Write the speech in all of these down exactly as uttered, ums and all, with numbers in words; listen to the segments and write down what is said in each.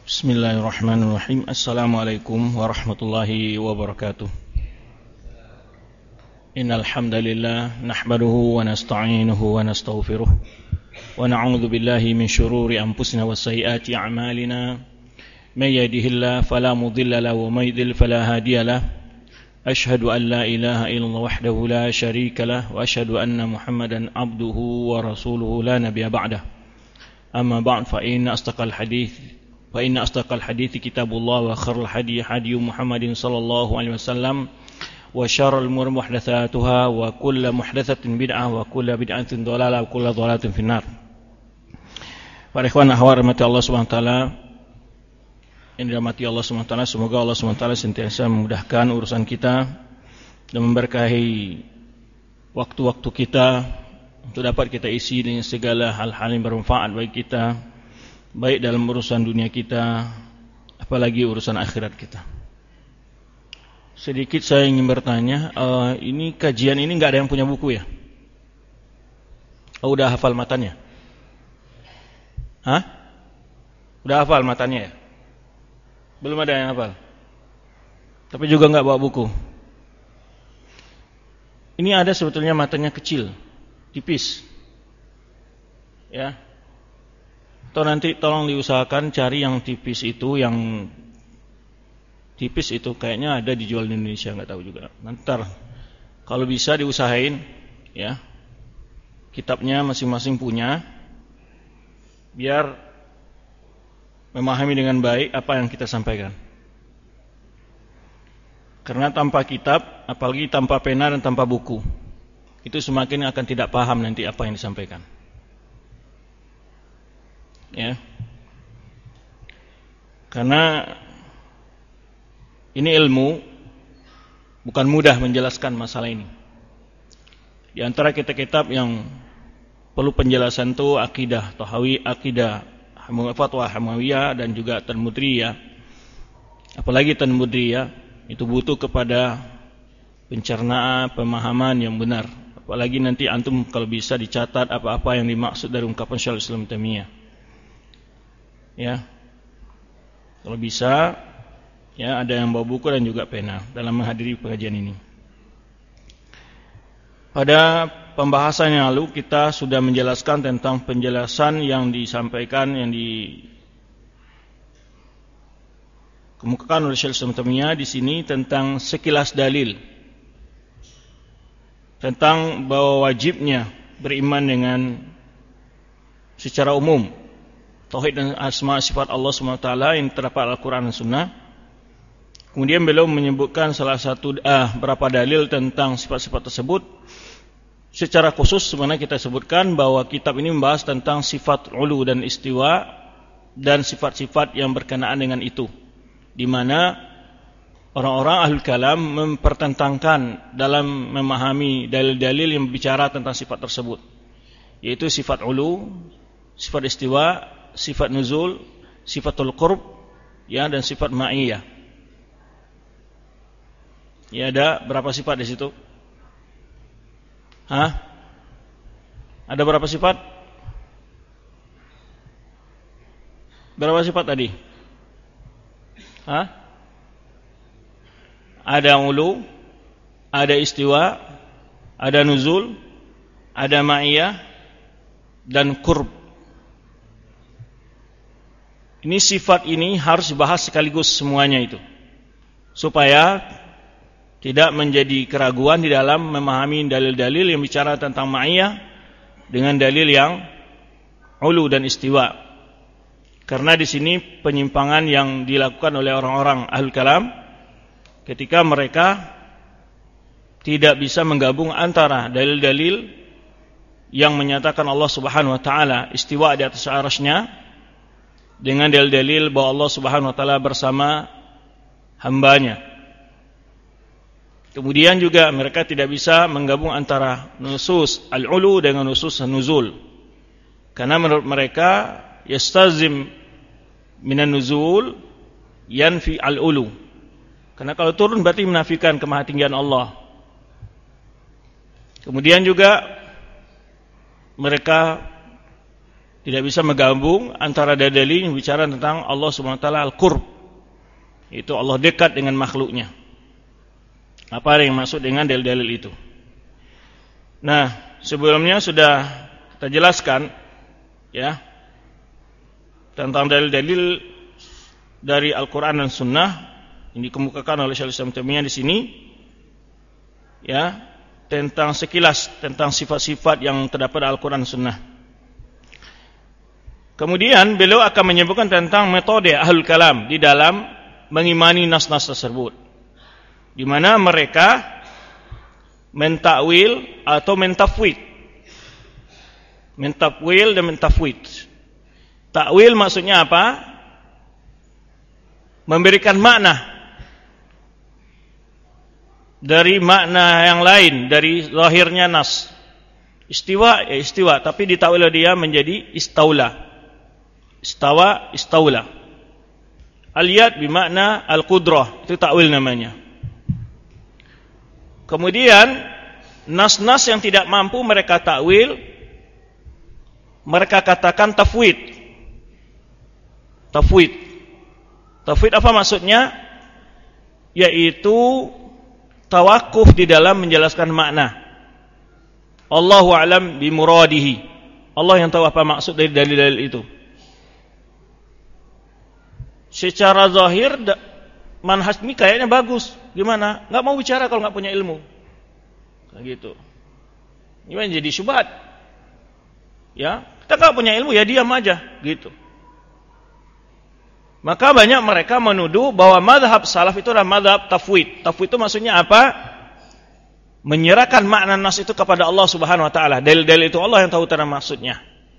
Bismillahirrahmanirrahim. Assalamualaikum warahmatullahi wabarakatuh. Innal hamdalillah nahmaduhu wa nasta'inuhu wa nastaghfiruh wa na'udzu billahi min shururi anfusina wa sayyiati a'malina. May yahdihillahu fala mudilla lahu wa may yudlil fala hadiya lahu. Ashhadu an la ilaha illallah wahdahu la syarika lahu wa ashhadu anna Muhammadan abduhu wa rasuluhu la nabiyya ba'dahu. Amma ba'd fa inna astaqal hadits فإن أصدق الحديث كتاب الله وخير الهدي هدي محمد صلى الله عليه وسلم وشر الأمور محدثاتها وكل محدثة بدعة وكل بدعة ضلالة وكل ضلالة في النار. Para ikhwan akhwat rahmati Allah Subhanahu wa taala, yang dirahmati Allah Subhanahu wa taala, semoga Allah Subhanahu wa taala sentiasa memudahkan urusan kita dan memberkahi waktu-waktu kita untuk dapat kita isi dengan segala hal-hal yang bermanfaat bagi kita, baik dalam urusan dunia kita, apalagi urusan akhirat kita. Sedikit saya ingin bertanya, uh, ini kajian ini nggak ada yang punya buku ya? Oh, udah hafal matanya? Hah? Udah hafal matanya ya? Belum ada yang hafal? Tapi juga nggak bawa buku. Ini ada sebetulnya matanya kecil, tipis, ya. Atau nanti tolong diusahakan cari yang tipis itu, yang tipis itu kayaknya ada dijual di Indonesia, nggak tahu juga. Nanti kalau bisa diusahain, ya, kitabnya masing-masing punya, biar memahami dengan baik apa yang kita sampaikan. Karena tanpa kitab, apalagi tanpa pena dan tanpa buku, itu semakin akan tidak paham nanti apa yang disampaikan. Ya, karena ini ilmu, bukan mudah menjelaskan masalah ini. Di antara kitab-kitab yang perlu penjelasan itu akidah Tahawi, akidah Fatwa Hamawiyah dan juga Tanmudriyah. Apalagi Tanmudriyah itu butuh kepada pencernaan, pemahaman yang benar. Apalagi nanti antum kalau bisa dicatat apa-apa yang dimaksud dari ungkapan Syekhul Islam Taimiyah. Ya, kalau bisa, ya ada yang bawa buku dan juga pena dalam menghadiri pengajian ini. Pada pembahasan yang lalu kita sudah menjelaskan tentang penjelasan yang disampaikan, yang dikemukakan oleh Syekh Islam Taimiyah di sini tentang sekilas dalil tentang bahwa wajibnya beriman dengan secara umum tauhid dan asma sifat Allah subhanahu wa taala yang terdapat Al-Quran dan Sunnah. Kemudian beliau menyebutkan salah satu ah, berapa dalil tentang sifat-sifat tersebut. Secara khusus sebenarnya kita sebutkan bahwa kitab ini membahas tentang sifat ulu dan istiwa dan sifat-sifat yang berkenaan dengan itu, di mana orang-orang ahlul kalam mempertentangkan dalam memahami dalil-dalil yang bicara tentang sifat tersebut, yaitu sifat ulu, sifat istiwa, sifat nuzul, sifatul qurb, ya, dan sifat ma'iyah. Ya, ada berapa sifat di situ? Hah? Ada berapa sifat? Berapa sifat tadi? Hah? Ada ulu, ada istiwa, ada nuzul, ada ma'iyah, dan qurb. Ini sifat ini harus dibahas sekaligus semuanya itu, supaya tidak menjadi keraguan di dalam memahami dalil-dalil yang bicara tentang ma'iyah dengan dalil yang ulu dan istiwa. Karena di sini penyimpangan yang dilakukan oleh orang-orang ahlul kalam ketika mereka tidak bisa menggabung antara dalil-dalil yang menyatakan Allah Subhanahu wa taala istiwa di atas arasy-Nya dengan dalil-dalil bahwa Allah Subhanahu wa taala bersama hambanya. Kemudian juga mereka tidak bisa menggabung antara nusus al-ulu dengan nusus an-nuzul. Karena menurut mereka yastazim minan nuzul yanfi al-ulu. Karena kalau turun berarti menafikan kemahatinggian Allah. Kemudian juga mereka Tidak bisa menggabung antara dalil yang bicara tentang Allah Subhanahu wa taala al-qurb. Itu Allah dekat dengan makhluknya. Apa yang maksud dengan dalil-dalil itu? Nah, sebelumnya sudah kita jelaskan ya tentang dalil-dalil dari Al-Qur'an dan Sunnah yang dikemukakan oleh Syekhul Islam Taimiyah di sini ya, tentang sekilas tentang sifat-sifat yang terdapat dalam Al-Qur'an dan Sunnah. Kemudian beliau akan menyebutkan tentang metode Ahlul Kalam di dalam mengimani nas-nas tersebut, di mana mereka mentakwil atau mentafwid. Mentafwil dan mentafwid. Takwil maksudnya apa? Memberikan makna dari makna yang lain dari zahirnya nas. Istiwa ya istiwa, tapi ditakwil dia menjadi istaula. Istawa, istaula. Al-yad bermakna al-qudrah, itu takwil namanya. Kemudian nas-nas yang tidak mampu mereka takwil, mereka katakan tafwid. Tafwid. Tafwid apa maksudnya? Yaitu tawakuf di dalam menjelaskan makna. Allahu a'lam bimuradihi. Allah yang tahu apa maksud dari dalil-dalil itu. Secara zahir manhaj ini kayaknya bagus. Gimana? Enggak mau bicara kalau enggak punya ilmu. Kayak gitu. Ini jadi syubhat. Ya, kita enggak punya ilmu ya diam aja, gitu. Maka banyak mereka menuduh bahwa mazhab salaf itu adalah mazhab tafwid. Tafwid itu maksudnya apa? Menyerahkan makna nas itu kepada Allah Subhanahu wa taala. Dalil-dalil itu Allah yang tahu tentang maksudnya.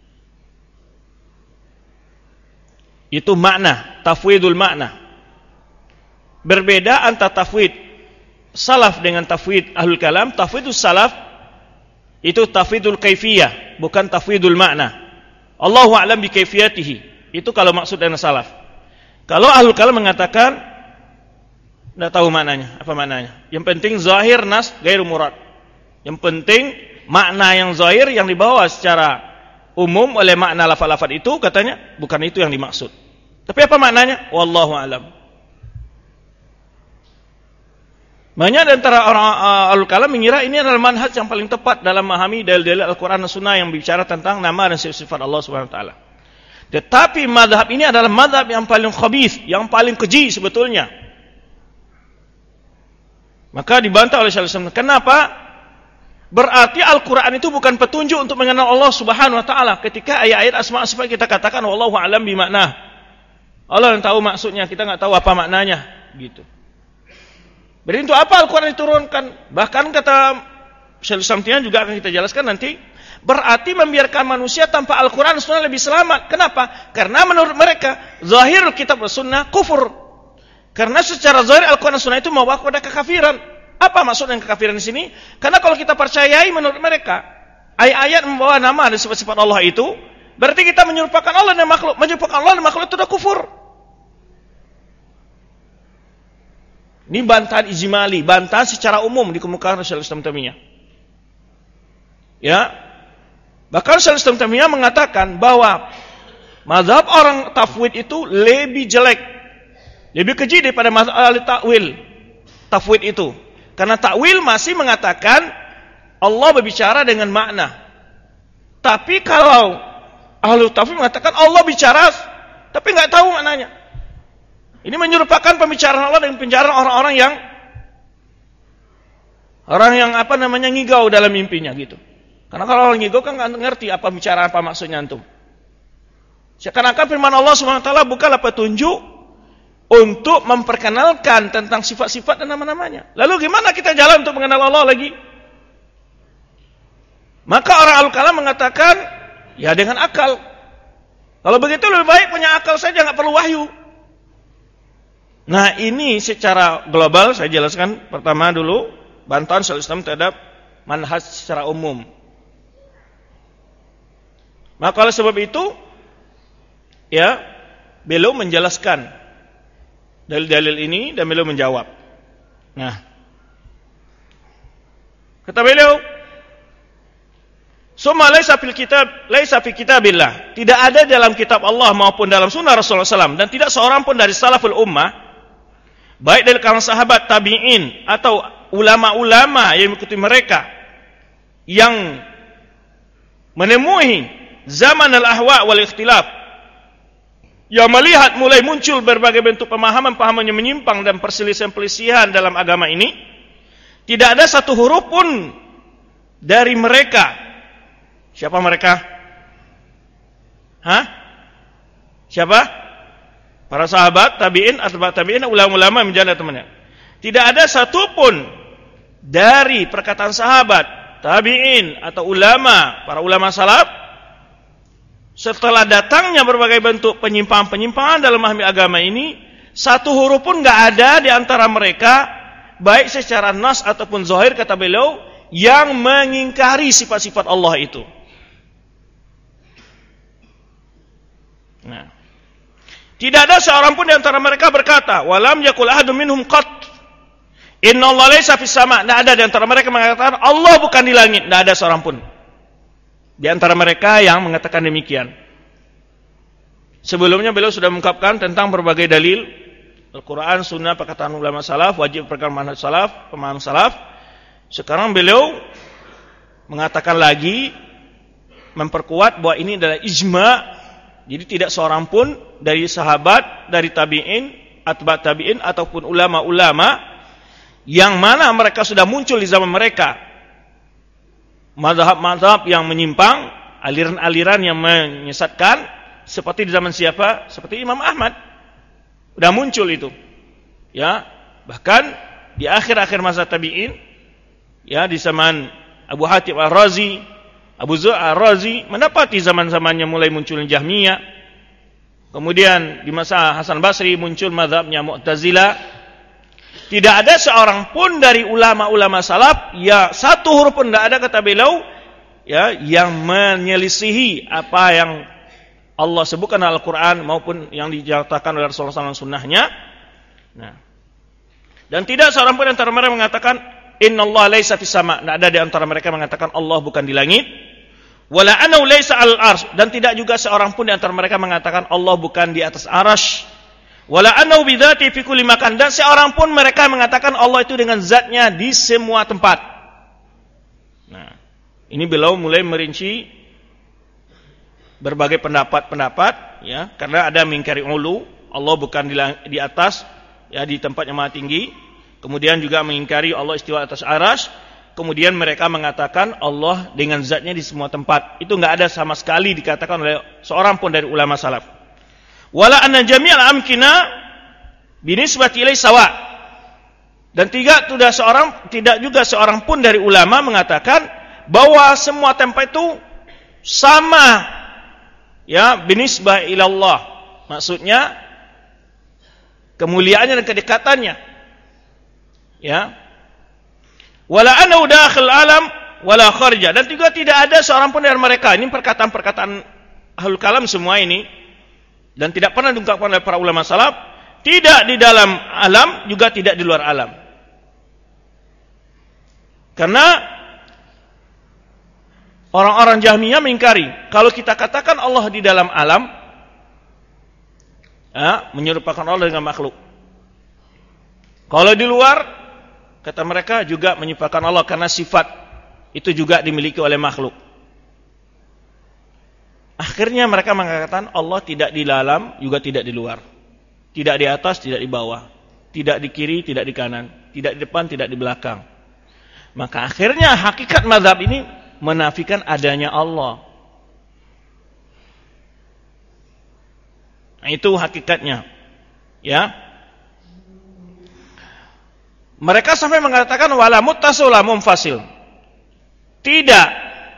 Itu makna, tafwidul makna. Berbeda antara tafwid salaf dengan tafwid ahlul kalam. Tafwidus salaf itu tafwidul kaifiyah, bukan tafwidul makna. Allahu a'lam bi kaifiyatihi. Itu kalau maksud dengan salaf. Kalau ahlul kalam mengatakan tidak tahu maknanya, apa maknanya? Yang penting zahir nas gairu murad. Yang penting makna yang zahir yang dibawa secara umum oleh makna lafaz-lafaz itu katanya bukan itu yang dimaksud. Tapi apa maknanya? Wallahu a'lam. Banyak di antara orang uh, ahlul kalam mengira ini adalah manhaj yang paling tepat dalam memahami dalil-dalil Al-Qur'an dan Sunnah yang bicara tentang nama dan sifat Allah Subhanahu wa taala. Tetapi mazhab ini adalah mazhab yang paling khabith, yang paling keji sebetulnya. Maka dibantah oleh Syekhul Islam. Kenapa? Berarti Al-Qur'an itu bukan petunjuk untuk mengenal Allah Subhanahu wa taala. Ketika ayat-ayat asma' sifat kita katakan wallahu a'lam bimakna. Allah yang tahu maksudnya, kita enggak tahu apa maknanya, gitu. Berarti untuk apa Al-Qur'an diturunkan? Bahkan kata Syekhul Islam juga akan kita jelaskan nanti, berarti membiarkan manusia tanpa Al-Quran dan Sunnah lebih selamat. Kenapa? Karena menurut mereka zahir kitab dan Sunnah kufur. Karena secara zahir Al-Quran dan Sunnah itu membawa kepada kekafiran. Apa maksud dengan kekafiran di sini? Karena kalau kita percayai menurut mereka ayat-ayat membawa nama dan sifat-sifat Allah itu, berarti kita menyerupakan Allah dan makhluk. Menyerupakan Allah dan makhluk itu sudah kufur. Ini bantahan ijmali, bantahan secara umum dikemukakan oleh Syekhul Islam Taimiyah. Ya. Bahkan Syekhul Islam Taimiyah mengatakan bahwa mazhab orang tafwid itu lebih jelek, lebih keji daripada mazhab ahli takwil. Tafwid itu, karena takwil masih mengatakan Allah berbicara dengan makna. Tapi kalau ahli tafwid mengatakan Allah bicara, tapi nggak tahu maknanya. Ini menyerupakan pembicaraan Allah dengan pembicaraan orang-orang yang orang yang apa namanya ngigau dalam mimpinya gitu. Karena kalau orang ngigau kan nggak ngerti apa bicara apa maksudnya antum. Seakan-akan firman Allah Subhanahu wa taala bukanlah petunjuk untuk memperkenalkan tentang sifat-sifat dan nama-namanya. Lalu gimana kita jalan untuk mengenal Allah lagi? Maka orang al-kalam mengatakan ya dengan akal. Kalau begitu lebih baik punya akal saja, nggak perlu wahyu. Nah ini secara global saya jelaskan pertama dulu bantahan Syekhul Islam terhadap manhaj secara umum. Maka oleh sebab itu ya beliau menjelaskan dalil-dalil ini dan beliau menjawab. Nah kata beliau Summa laisa fil kitab, laisa fi kitabillah. Tidak ada dalam kitab Allah maupun dalam sunnah Rasulullah sallallahu alaihi wasallam, dan tidak seorang pun dari salaful ummah, baik dari kalangan sahabat, tabi'in, atau ulama-ulama yang mengikuti mereka, yang menemui zaman al-ahwa wal ikhtilaf, yang melihat mulai muncul berbagai bentuk pemahaman-pemahaman yang menyimpang dan perselisihan-perselisihan dalam agama ini, tidak ada satu huruf pun dari mereka. Siapa mereka? Hah? Siapa? Para sahabat, tabi'in, atba'ut tabi'in, ulama-ulama menjadi temannya. Tidak ada satupun dari perkataan sahabat, tabi'in, atau ulama, para ulama salaf, setelah datangnya berbagai bentuk penyimpangan-penyimpangan dalam memahami agama ini, satu huruf pun nggak ada di antara mereka, baik secara nas ataupun zahir, kata beliau, yang mengingkari sifat-sifat Allah itu. Nah, tidak ada seorang pun di antara mereka berkata, walam yakul ahadun minhum qat innallaha laisa fis sama'. Tidak ada di antara mereka mengatakan Allah bukan di langit. Tidak ada seorang pun di antara mereka yang mengatakan demikian. Sebelumnya beliau sudah mengungkapkan tentang berbagai dalil Al-Quran, Sunnah, perkataan ulama salaf, wajib perkara manhaj salaf, pemahaman salaf. Sekarang beliau mengatakan lagi, memperkuat bahwa ini adalah ijma'. Jadi tidak seorang pun dari sahabat, dari tabi'in, atba'ut tabi'in, ataupun ulama-ulama yang mana mereka sudah muncul di zaman mereka, mazhab-mazhab yang menyimpang, aliran-aliran yang menyesatkan, seperti di zaman siapa? Seperti Imam Ahmad. Sudah muncul itu. Ya, bahkan di akhir-akhir masa tabi'in, ya, di zaman Abu Hatim Ar-Razi, Abu Zur Ar-Razi, mendapati zaman-zamannya mulai muncul Jahmiyah. Kemudian di masa Hasan Basri muncul mazhabnya Mu'tazilah. Tidak ada seorang pun dari ulama-ulama salaf, ya satu huruf pun tidak ada, kata beliau, ya, yang menyelisihi apa yang Allah sebutkan dalam Al-Quran maupun yang dinyatakan oleh Rasulullah sallallahu alaihi wasallam sunnahnya. Nah, dan tidak seorang pun antara mereka mengatakan innallaha laisa fis sama'. Tidak ada di antara mereka mengatakan Allah bukan di langit. Wala annahu laisa al-arsy, dan tidak juga seorang pun di antara mereka mengatakan Allah bukan di atas arasy. Wala annahu bidzati fi kulli makan, dan seorang pun mereka mengatakan Allah itu dengan zatnya di semua tempat. Nah, ini beliau mulai merinci berbagai pendapat-pendapat, ya, karena ada mengingkari ulu, Allah bukan di, di atas, ya, di tempat yang maha tinggi. Kemudian juga mengingkari Allah istiwa atas arasy. Kemudian mereka mengatakan Allah dengan zatnya di semua tempat. Itu enggak ada sama sekali dikatakan oleh seorang pun dari ulama salaf. Wala anna jami'al amkina binisbati ilai sawa. Dan tidak tidak seorang tidak juga seorang pun dari ulama mengatakan bahwa semua tempat itu sama, ya, binisbah ilallah. Maksudnya kemuliaannya dan kedekatannya. Ya. Wala annahu dakhil alam wala kharija, dan juga tidak ada seorang pun dari mereka, ini perkataan-perkataan ahlul kalam semua ini, dan tidak pernah diungkapkan oleh para ulama salaf, tidak di dalam alam juga tidak di luar alam. Karena orang-orang Jahmiyah mengingkari kalau kita katakan Allah di dalam alam, ya, menyerupakan Allah dengan makhluk. Kalau di luar, kata mereka, juga menyerupakan Allah karena sifat itu juga dimiliki oleh makhluk. Akhirnya mereka mengatakan Allah tidak di dalam, juga tidak di luar. Tidak di atas, tidak di bawah. Tidak di kiri, tidak di kanan. Tidak di depan, tidak di belakang. Maka akhirnya hakikat mazhab ini menafikan adanya Allah. Nah, itu hakikatnya. Ya. Mereka sampai mengatakan wala muttasil wala munfasil. Tidak,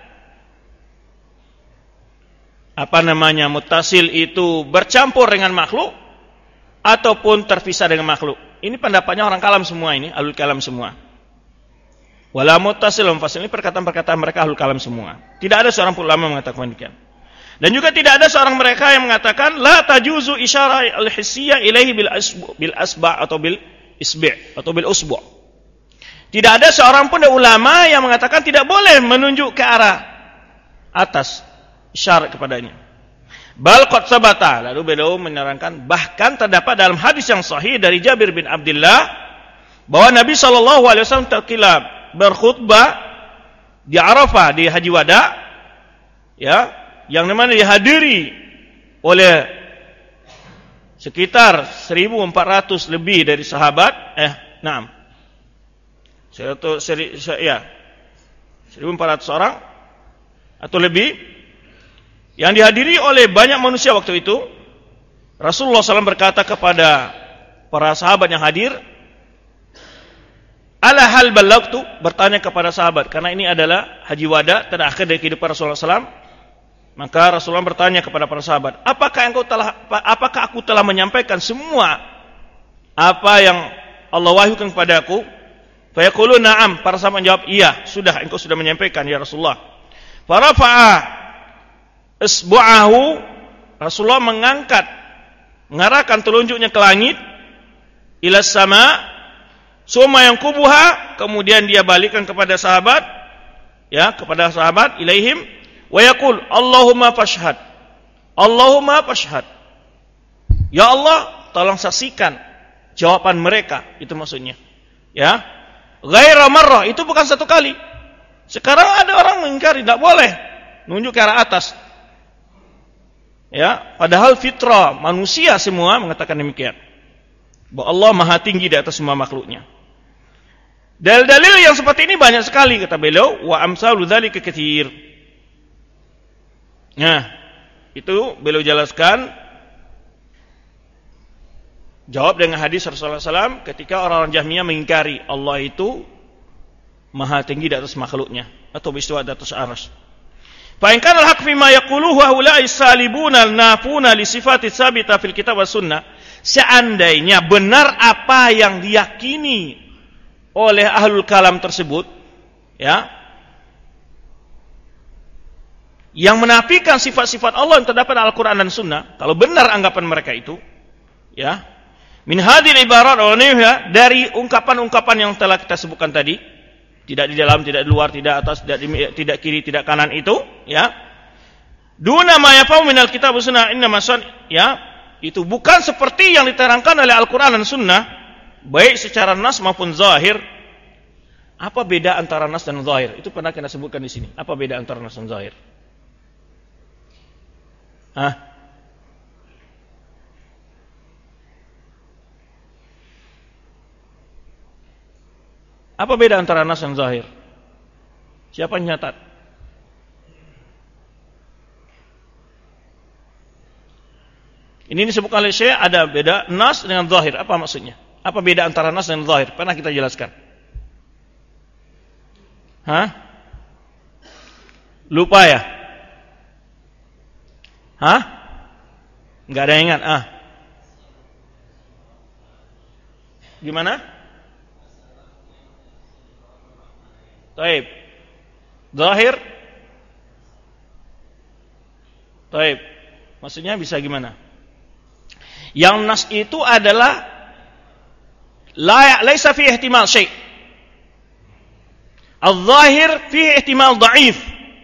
apa namanya, muttasil itu bercampur dengan makhluk ataupun terpisah dengan makhluk. Ini pendapatnya orang kalam semua, ini ahlul kalam semua. Wala muttasil wala munfasil, ini perkataan-perkataan mereka ahlul kalam semua. Tidak ada seorang ulama mengatakan demikian. Dan juga tidak ada seorang mereka yang mengatakan la tajuzu isyarah al-hissiyah ilaihi bil asbu bil asba atau bil isbi' atau bil usbu'. Tidak ada seorang pun dari ulama yang mengatakan tidak boleh menunjuk ke arah atas, isyarat kepadanya. Bal qad sabata, lalu beliau menerangkan bahkan terdapat dalam hadis yang sahih dari Jabir bin Abdullah bahwa Nabi sallallahu alaihi wasallam tatkala berkhutbah di Arafah di Haji Wada, ya, yang dimana dihadiri oleh sekitar seribu empat ratus lebih dari sahabat, eh, enam, seri, ya, seribu empat ratus orang atau lebih, yang dihadiri oleh banyak manusia waktu itu. Rasulullah shallallahu alaihi wasallam berkata kepada para sahabat yang hadir, ala hal balagtu, bertanya kepada sahabat, karena ini adalah Haji Wada terakhir dari kehidupan Rasulullah shallallahu alaihi wasallam. Maka Rasulullah bertanya kepada para sahabat, apakah engkau telah, apakah aku telah menyampaikan semua apa yang Allah wahyukan kepada aku? Fayaqulu na'am, para sahabat menjawab, iya, sudah, engkau sudah menyampaikan ya Rasulullah. Farafa'a isbu'ahu, Rasulullah mengangkat, mengarahkan telunjuknya ke langit, ila sama, summa yang kubuha, kemudian dia balikkan kepada sahabat, ya, kepada sahabat, ilaihim, wa yaqul, Allahumma fashhad, Allahumma fashhad, ya Allah, tolong saksikan jawaban mereka, itu maksudnya, ya, ghaira marrah, itu bukan satu kali. Sekarang ada orang mengingkari, tidak boleh nunjuk ke arah atas. Ya, padahal fitrah manusia semua mengatakan demikian, bahwa Allah maha tinggi di atas semua makhluknya. Dalil-dalil yang seperti ini banyak sekali, kata beliau, wa amsalu dzalika katsir. Nah, itu beliau jelaskan jawab dengan hadis Rasulullah shallallahu alaihi wasallam ketika orang-orang Jahmiyah mengingkari Allah itu maha tinggi di atas makhluknya atau beristiwa di atas arsy. Fa in kana al-haqq fi ma yaquluhu haula'i salibuna nafuna li sifati tsabita fil kitab was sunnah, seandainya benar apa yang diyakini oleh ahlul kalam tersebut, ya, yang menafikan sifat-sifat Allah yang terdapat dalam Al-Qur'an dan Sunnah, kalau benar anggapan mereka itu, ya, min hadhil ibarat ya, dari ungkapan-ungkapan yang telah kita sebutkan tadi, tidak di dalam, tidak di luar, tidak atas, tidak di, tidak kiri, tidak kanan itu, ya. Duna ma yafau minal kitab was sunnah inna masan, ya, itu bukan seperti yang diterangkan oleh Al-Qur'an dan Sunnah, baik secara nas maupun zahir. Apa beda antara nas dan zahir? Itu pernah kita sebutkan di sini. Apa beda antara nas dan zahir? Hah? Apa beda antara nas dan zahir? Siapa yang nyatat? Ini disebutkan oleh Syekh, ada beda nas dengan zahir. Apa maksudnya? Apa beda antara nas dan zahir? Pernah kita jelaskan. Hah? Lupa ya? Hah? Enggak ada yang ingat? Ah. Gimana? Taib. Zahir. Taib. Maksudnya bisa gimana? Yang nas itu adalah la laisa fi ihtimal syai'. Al-zahir fi ihtimal dhaif.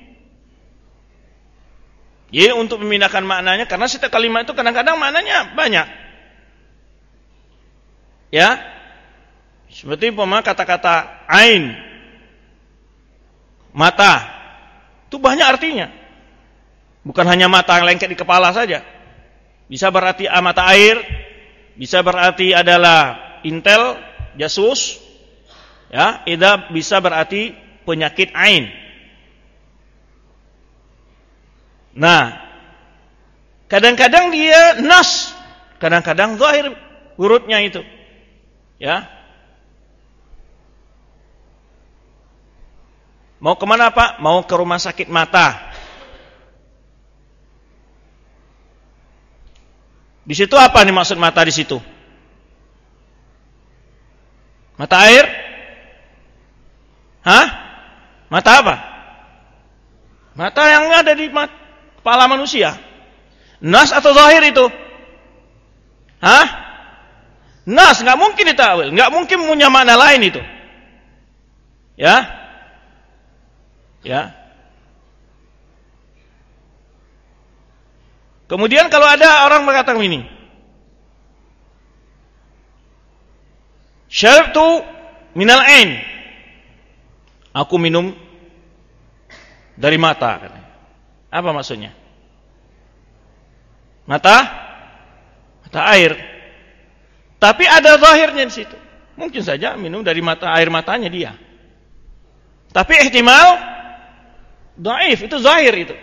Ya, untuk memindahkan maknanya, karena setiap kalimat itu kadang-kadang maknanya banyak. Ya. Seperti umpama kata-kata ain, mata, itu banyak artinya. Bukan hanya mata yang lengket di kepala saja. Bisa berarti mata air, bisa berarti adalah intel, jasus, ya, ida bisa berarti penyakit ain. Nah, kadang-kadang dia nas, kadang-kadang zahir hurufnya itu, ya. Mau kemana Pak? Mau ke rumah sakit mata. Di situ apa nih maksud mata di situ? Mata air? Hah? Mata apa? Mata yang ada di mat- kepala manusia. Nas atau zahir itu? Hah? Nas, nggak mungkin ditawil, nggak mungkin punya makna lain itu. Ya? Ya. Kemudian kalau ada orang berkata begini, syaribtu minal ain, aku minum dari mata. Apa maksudnya? Mata, mata air. Tapi ada zahirnya di situ. Mungkin saja minum dari mata air matanya dia. Tapi ihtimal dhaif, itu zahir itu.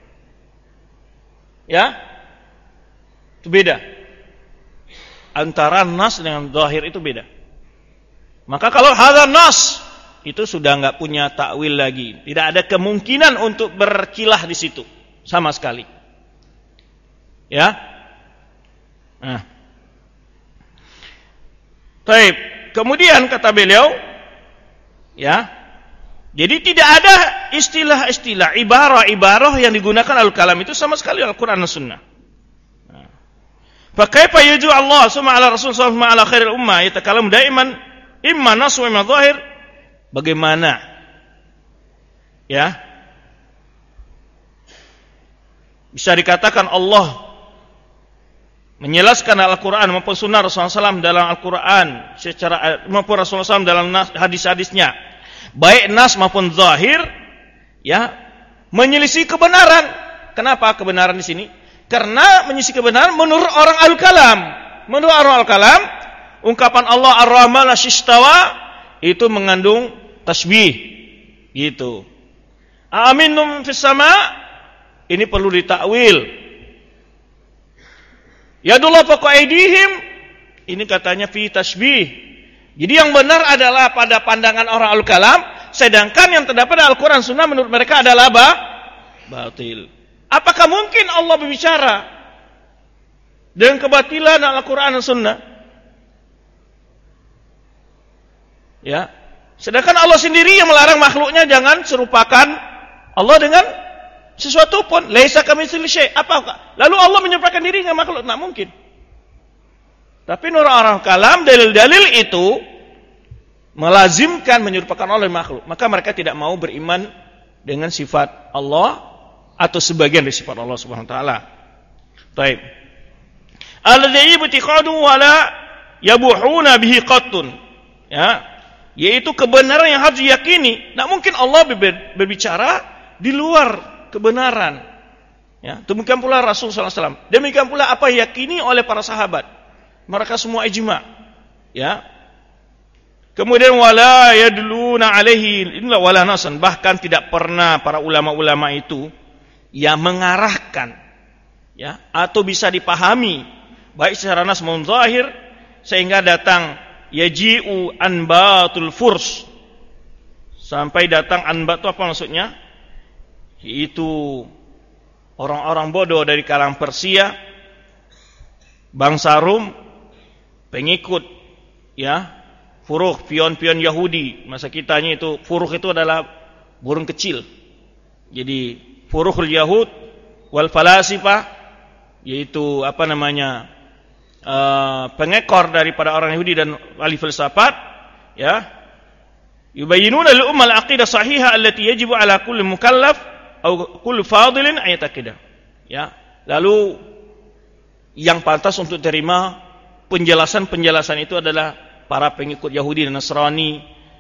Ya, itu beda. Antara nas dengan zahir itu beda. Maka kalau hadza nas, itu sudah enggak punya takwil lagi. Tidak ada kemungkinan untuk berkilah di situ sama sekali. Ya. Nah. Baik. Kemudian kata beliau, ya. Jadi tidak ada istilah-istilah, ibarah-ibarah yang digunakan al-kalam itu sama sekali Al-Quran dan Sunnah. Fakaifa yuju Allah summa ala Rasul sallallahu alaihi wasallam ala khairil ummah yatakallamu daiman imma nas wa imma zahir. Bagaimana? Ya. Bisa dikatakan Allah menjelaskan Al-Quran maupun Sunnah Rasulullah shallallahu alaihi wasallam dalam Al-Quran secara maupun Rasulullah shallallahu alaihi wasallam dalam hadis-hadisnya, baik nas maupun zahir, ya, menyelisih kebenaran. Kenapa kebenaran di sini? Karena menyelisih kebenaran menurut orang al-kalam. Menurut orang al-kalam, ungkapan Allah Ar-Rahman Ashistawa itu mengandung tasbih, gitu. Aminum fis sama, ini perlu ditakwil. Yadullah fawqa aydihim, ini katanya fi tasbih. Jadi yang benar adalah pada pandangan orang al-kalam, sedangkan yang terdapat dalam Al-Quran Sunnah menurut mereka adalah apa? Batil. Apakah mungkin Allah berbicara dengan kebatilan dalam Al-Quran dan Sunnah? Ya. Sedangkan Allah sendiri yang melarang makhluknya jangan serupakan Allah dengan sesuatu pun. Laisa kamitslihi syai'. Apa? Lalu Allah menyerupakan diri dengan makhluk? Tidak mungkin. Tapi menurut orang kalam, dalil-dalil itu melazimkan menyerupakan Allah dengan makhluk. Maka mereka tidak mau beriman dengan sifat Allah atau sebagian dari sifat Allah Subhanahu wa taala. Baik. Alladzi ibtiqadu wa la yabuhuna bihi qattun. Ya, yaitu kebenaran yang harus diyakini. Tidak mungkin Allah berbicara di luar kebenaran. Ya, demikian pula Rasul sallallahu alaihi wasallam. Demikian pula apa yang diyakini oleh para sahabat. Mereka semua ijma. Ya. Kemudian wala yadluna alaihi illa wala nasan, bahkan tidak pernah para ulama-ulama itu yang mengarahkan, ya, atau bisa dipahami baik secara nas maupun zahir sehingga datang yaji'u anbatul furs, sampai datang anbat itu apa maksudnya? Itu orang-orang bodoh dari kalangan Persia, bangsa Rum, pengikut, ya, furuh, pion-pion Yahudi. Masa kitanya itu furuh itu adalah burung kecil. Jadi furuhul Yahud wal falasifah, yaitu apa namanya, uh, pengekor daripada orang Yahudi dan ahli filsafat, ya, yubayyinuna lil ummah al-aqidah sahihah allati yajibu ala kulli mukallaf atau kulli fadilin ayataqidah. Ya, lalu yang pantas untuk terima penjelasan-penjelasan itu adalah para pengikut Yahudi dan Nasrani,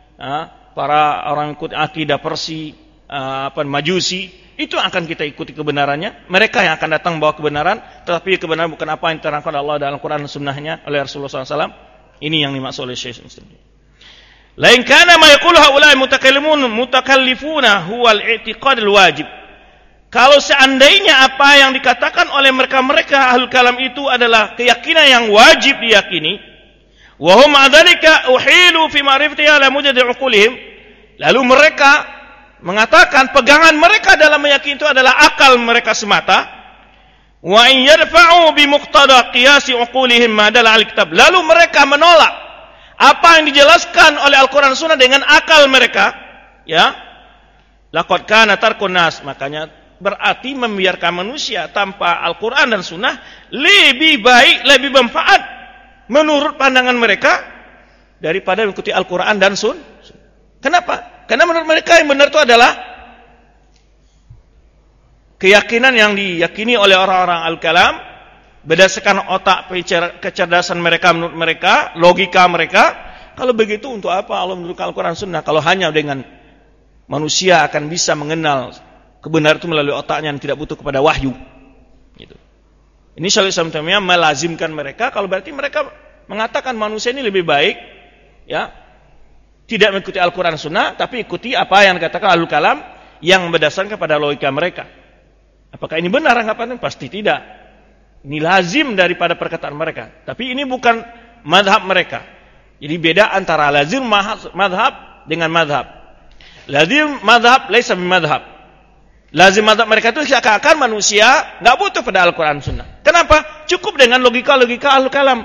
para orang ikut akidah Persi, apa Majusi, itu akan kita ikuti kebenarannya. Mereka yang akan datang bawa kebenaran, tetapi kebenaran bukan apa yang diterangkan Allah dalam Quran dan Sunnahnya oleh Rasulullah sallallahu alaihi wasallam. Ini yang dimaksud oleh Syekh Muslim. Lain kana ma yaqulu haula'i mutakallimun mutakallifuna huwa al-i'tiqad al-wajib. Kalau seandainya apa yang dikatakan oleh mereka-mereka ahlul kalam itu adalah keyakinan yang wajib diyakini, wa hum adzalika uhilu fi ma'rifati ala mujad uqulihim, lalu mereka mengatakan pegangan mereka dalam meyakini itu adalah akal mereka semata, wa in yadfa'u bi muqtada qiyasi uqulihim ma dalla al-kitab, lalu mereka menolak apa yang dijelaskan oleh Al-Quran dan Sunnah dengan akal mereka, ya, laqad kana tarkun nas, makanya berarti membiarkan manusia tanpa Al-Quran dan Sunnah lebih baik, lebih bermanfaat menurut pandangan mereka daripada mengikuti Al-Quran dan Sunnah. Kenapa? Karena menurut mereka yang benar itu adalah keyakinan yang diyakini oleh orang-orang al-kalam berdasarkan otak kecerdasan mereka menurut mereka, logika mereka. Kalau begitu untuk apa Allah menurunkan Al-Quran Sunnah? Kalau hanya dengan manusia akan bisa mengenal kebenaran itu melalui otaknya dan tidak butuh kepada wahyu. Gitu. Ini Syekhul Islam Taimiyah melazimkan mereka, kalau berarti mereka mengatakan manusia ini lebih baik, ya, tidak mengikuti Al-Quran Sunnah, tapi ikuti apa yang dikatakan Ahlul Kalam yang berdasarkan kepada logika mereka. Apakah ini benar anggapannya? Pasti tidak. Ini lazim daripada perkataan mereka. Tapi ini bukan madhab mereka. Jadi beda antara lazim madhab dengan madhab. Lazim madhab laisa bimadhab. Lazim madhab mereka itu seakan-akan manusia nggak butuh pada Al-Quran Sunnah. Kenapa? Cukup dengan logika-logika Ahlul Kalam.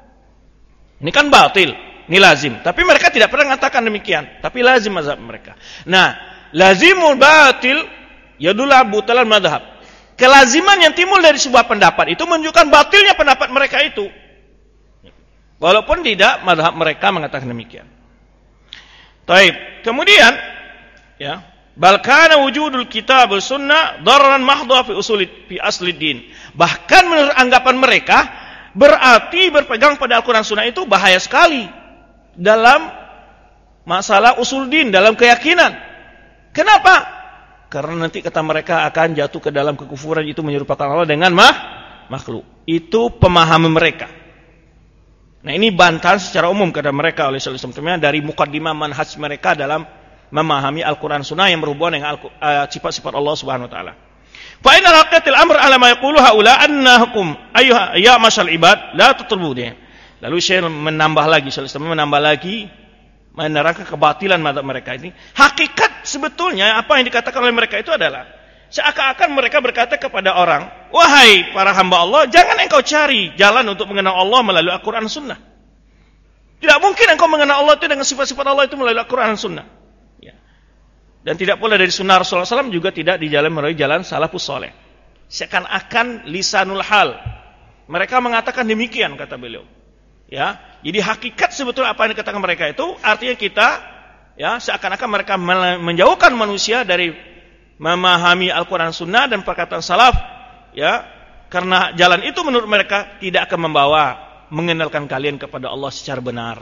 Ini kan batil. Ini lazim. Tapi mereka tidak pernah mengatakan demikian. Tapi lazim mazhab mereka. Nah, lazimul batil yadulah butalan madhab. Kelaziman yang timbul dari sebuah pendapat itu menunjukkan batilnya pendapat mereka itu. Walaupun tidak madhab mereka mengatakan demikian. Taib. Kemudian, ya, bal kana wujudul kitab wal sunnah darran mahdha fi usul fi aslid din. Bahkan menurut anggapan mereka berarti berpegang pada Al-Quran Sunnah itu bahaya sekali dalam masalah usul din, dalam keyakinan. Kenapa? Karena nanti kata mereka akan jatuh ke dalam kekufuran, itu menyerupakan Allah dengan mah, makhluk. Itu pemahaman mereka. Nah, ini bantahan secara umum kata mereka oleh Syekhul Islam Taimiyah dari muqaddimah manhaj mereka dalam memahami Al-Quran Sunnah yang berhubungan dengan uh, sifat-sifat Allah Subhanahu wa taala. Fa inna haqiqatil amr ala ma yaqulu haula annahukum ayyuha ya masyal ibad la tutrubu dia. Lalu Syekh menambah lagi, Syekh Islam menambah lagi menerangkan kebatilan mazhab mereka ini. Hakikat sebetulnya apa yang dikatakan oleh mereka itu adalah seakan-akan mereka berkata kepada orang, wahai para hamba Allah, jangan engkau cari jalan untuk mengenal Allah melalui Al-Quran Sunnah. Tidak mungkin engkau mengenal Allah itu dengan sifat-sifat Allah itu melalui Al-Quran Sunnah. Ya. Dan tidak pula dari sunnah Rasulullah shallallahu alaihi wasallam juga tidak di jalan melalui jalan salafus soleh. Seakan-akan lisanul hal. Mereka mengatakan demikian kata beliau. Ya, jadi hakikat sebetulnya apa yang dikatakan mereka itu artinya kita, ya, seakan-akan mereka menjauhkan manusia dari memahami Al-Quran Sunnah dan perkataan salaf, ya, karena jalan itu menurut mereka tidak akan membawa mengenalkan kalian kepada Allah secara benar.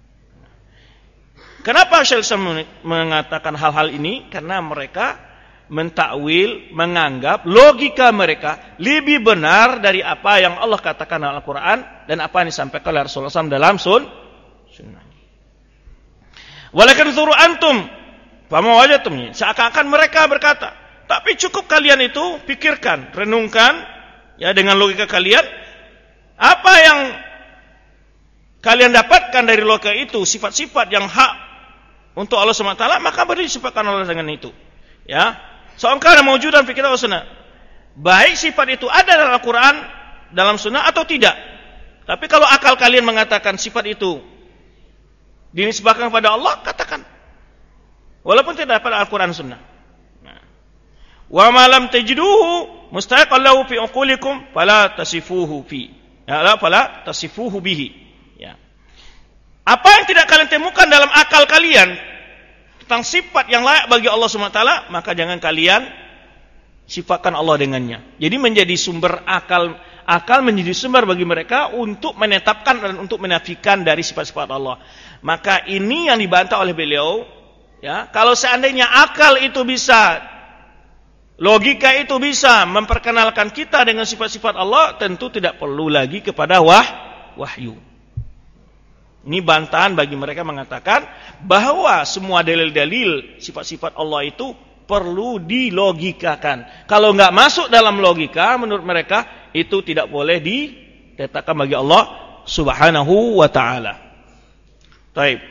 Kenapa Syekh Islam mengatakan hal-hal ini? Karena mereka mentakwil, menganggap logika mereka lebih benar dari apa yang Allah katakan dalam Al-Quran dan apa yang disampaikan oleh Rasulullah shallallahu alaihi wasallam dalam sunnah. Walakin zuru antum fama wajatum, seakan-akan mereka berkata, tapi cukup kalian itu pikirkan, renungkan, ya, dengan logika kalian, apa yang kalian dapatkan dari logika itu, sifat-sifat yang hak untuk Allah subhanahu wa taala, maka beri disifatkan Allah dengan itu. Ya, seakan mewujudan fi kitab wa sunnah. Baik sifat itu ada dalam Al-Quran, dalam sunnah atau tidak. Tapi kalau akal kalian mengatakan sifat itu dinisbahkan kepada Allah, katakan. Walaupun tidak dapat Al-Quran sunnah. Nah. Wa ma lam tajiduhu mustaqal lahu fi uqulikum fala tasifuhu fi. Ya, la fala tasifuhu bihi. Ya. Apa yang tidak kalian temukan dalam akal kalian tentang sifat yang layak bagi Allah subhanahu wa taala, maka jangan kalian sifatkan Allah dengannya. Jadi menjadi sumber akal, akal menjadi sumber bagi mereka untuk menetapkan dan untuk menafikan dari sifat-sifat Allah. Maka ini yang dibantah oleh beliau, ya, kalau seandainya akal itu bisa, logika itu bisa memperkenalkan kita dengan sifat-sifat Allah, tentu tidak perlu lagi kepada wah, wahyu. Ini bantahan bagi mereka mengatakan bahwa semua dalil-dalil sifat-sifat Allah itu perlu dilogikakan. Kalau nggak masuk dalam logika, menurut mereka itu tidak boleh ditetapkan bagi Allah Subhanahu wa taala. Taib.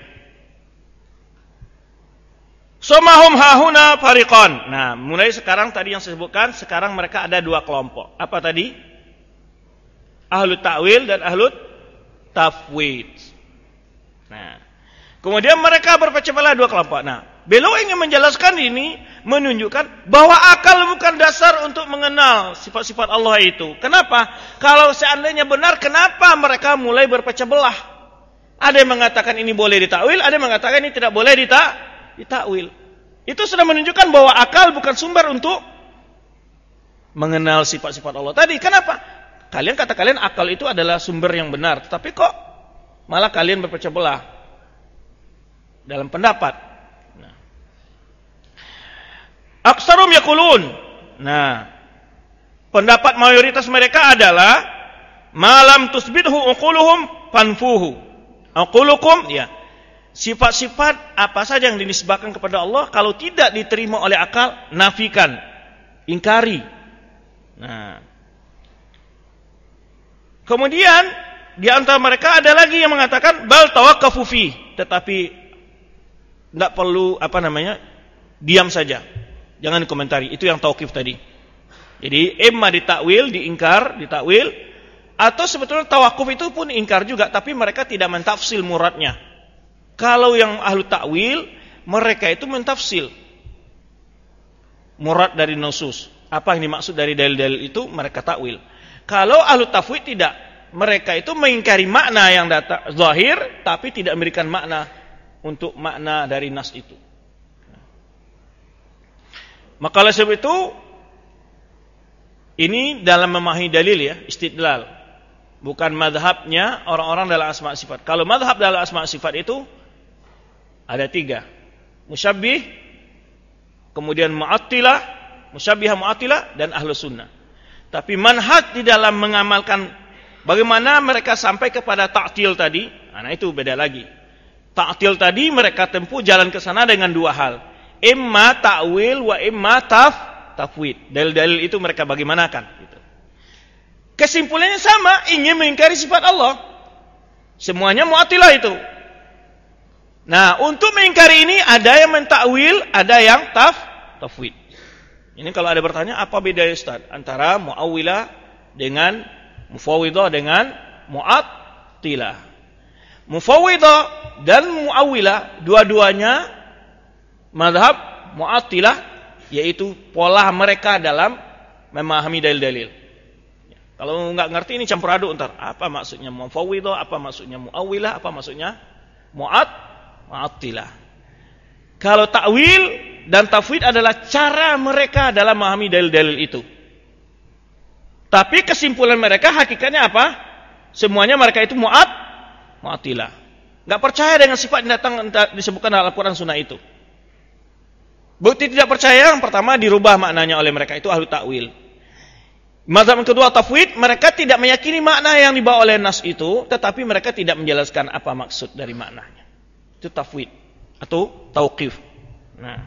Somahum hahuna fariqan. Nah, mulai sekarang tadi yang saya sebutkan, sekarang mereka ada dua kelompok. Apa tadi? Ahlut ta'wil dan ahlut tafwid. Nah, kemudian mereka berpecah belah dua kelompok. Nah, beliau ingin menjelaskan ini, menunjukkan bahwa akal bukan dasar untuk mengenal sifat-sifat Allah itu. Kenapa? Kalau seandainya benar, kenapa mereka mulai berpecah belah? Ada yang mengatakan ini boleh ditakwil, ada yang mengatakan ini tidak boleh dita- ditakwil. Itu sudah menunjukkan bahwa akal bukan sumber untuk mengenal sifat-sifat Allah tadi. Kenapa? Kalian kata kalian akal itu adalah sumber yang benar, tetapi kok malah kalian berpecah belah dalam pendapat. Nah. Aksarum yaqulun. Nah, pendapat mayoritas mereka adalah malam tusbidhu uquluhum fanfuhu. Uqulukum, ya. Sifat-sifat apa saja yang dinisbahkan kepada Allah kalau tidak diterima oleh akal, nafikan, ingkari. Nah. Kemudian di antara mereka ada lagi yang mengatakan bal tawaqqafu fi, tetapi enggak perlu apa namanya? diam saja. Jangan dikomentari. Itu yang tauqif tadi. Jadi imma ditakwil, diingkar, ditakwil, atau sebetulnya tawakuf itu pun ingkar juga, tapi mereka tidak mentafsil muradnya. Kalau yang ahlu takwil, mereka itu mentafsil murad dari nusus. Apa yang dimaksud dari dalil-dalil itu mereka takwil. Kalau ahlu tafwid tidak, mereka itu mengingkari makna yang datang zahir, tapi tidak memberikan makna untuk makna dari nas itu. Maka oleh sebab itu, ini dalam memahami dalil ya, istidlal. Bukan madhabnya orang-orang dalam asma' sifat. Kalau madhab dalam asma' sifat itu ada tiga. Musyabbih, kemudian mu'attilah, musyabbihah mu'attilah, dan ahlu sunnah. Tapi manhaj di dalam mengamalkan bagaimana mereka sampai kepada ta'til tadi, nah itu beda lagi. Ta'til tadi mereka tempuh jalan ke sana dengan dua hal. Imma ta'wil wa imma taf tafwid. Dalil-dalil itu mereka bagaimanakan gitu. Kesimpulannya sama, ingin mengingkari sifat Allah. Semuanya mu'attilah itu. Nah, untuk mengingkari ini ada yang mentakwil, ada yang taf tafwid. Ini kalau ada bertanya, apa bedanya Ustaz antara mu'awwilah dengan mufawwidah dengan mu'attilah? Mufawwidah dan mu'awwilah dua-duanya mazhab mu'attilah, yaitu pola mereka dalam memahami dalil-dalil. Kalau enggak ngerti ini campur aduk ntar. Apa maksudnya mufawwidah, apa maksudnya mu'awwilah, apa maksudnya mu'at mu'attilah. Kalau takwil dan tafwid adalah cara mereka dalam memahami dalil-dalil itu. Tapi kesimpulan mereka hakikatnya apa? Semuanya mereka itu mu'at mu'attilah. Enggak percaya dengan sifat yang datang disebutkan dalam Al-Qur'an Sunnah itu. Bukti tidak percaya yang pertama dirubah maknanya oleh mereka, itu ahlu takwil. Mazhab yang kedua tafwid, mereka tidak meyakini makna yang dibawa oleh nas itu, tetapi mereka tidak menjelaskan apa maksud dari maknanya. Itu tafwid atau tauqif. Nah.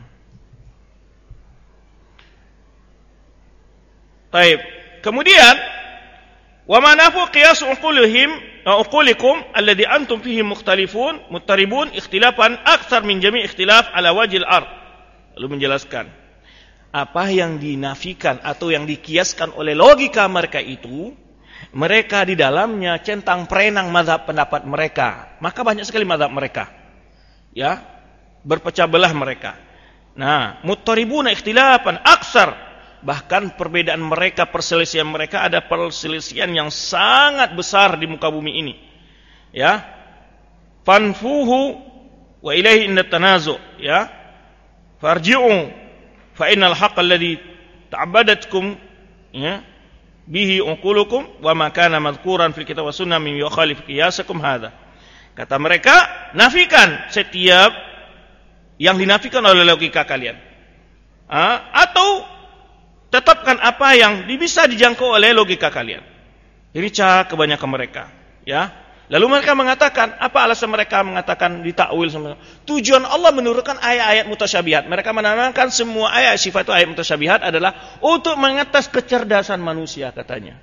Baik. Kemudian wa manafu qiyas uqulihim wa uqulikum alladhi antum fihi mukhtalifun muttaribun ikhtilafan aktsar min jami' ikhtilaf ala wajhil ard. Lalu menjelaskan apa yang dinafikan atau yang dikiaskan oleh logika mereka itu, mereka di dalamnya centang perenang mazhab pendapat mereka. Maka banyak sekali mazhab mereka. Ya, berpecah belah mereka. Nah, muttaribuna ikhtilafan aksar, bahkan perbedaan mereka, perselisihan mereka ada perselisihan yang sangat besar di muka bumi ini. Ya. Fanfuhu wa ilaihi inna tanazu, ya. Farji'u fa innal haqqa alladhi ta'abbadatkum ya bihi uqulukum wa ma kana madhkuran fil kitab wa sunnah min yukhalif qiyasakum hadha. Kata mereka, nafikan setiap yang dinafikan oleh logika kalian. Ha? Atau tetapkan apa yang bisa dijangkau oleh logika kalian. Ini cara kebanyakan mereka, ya. Lalu mereka mengatakan, apa alasan mereka mengatakan ditakwil semua? Tujuan Allah menurunkan ayat-ayat mutasyabihat. Mereka menamakan semua ayat sifat itu ayat mutasyabihat adalah untuk mengetes kecerdasan manusia, katanya.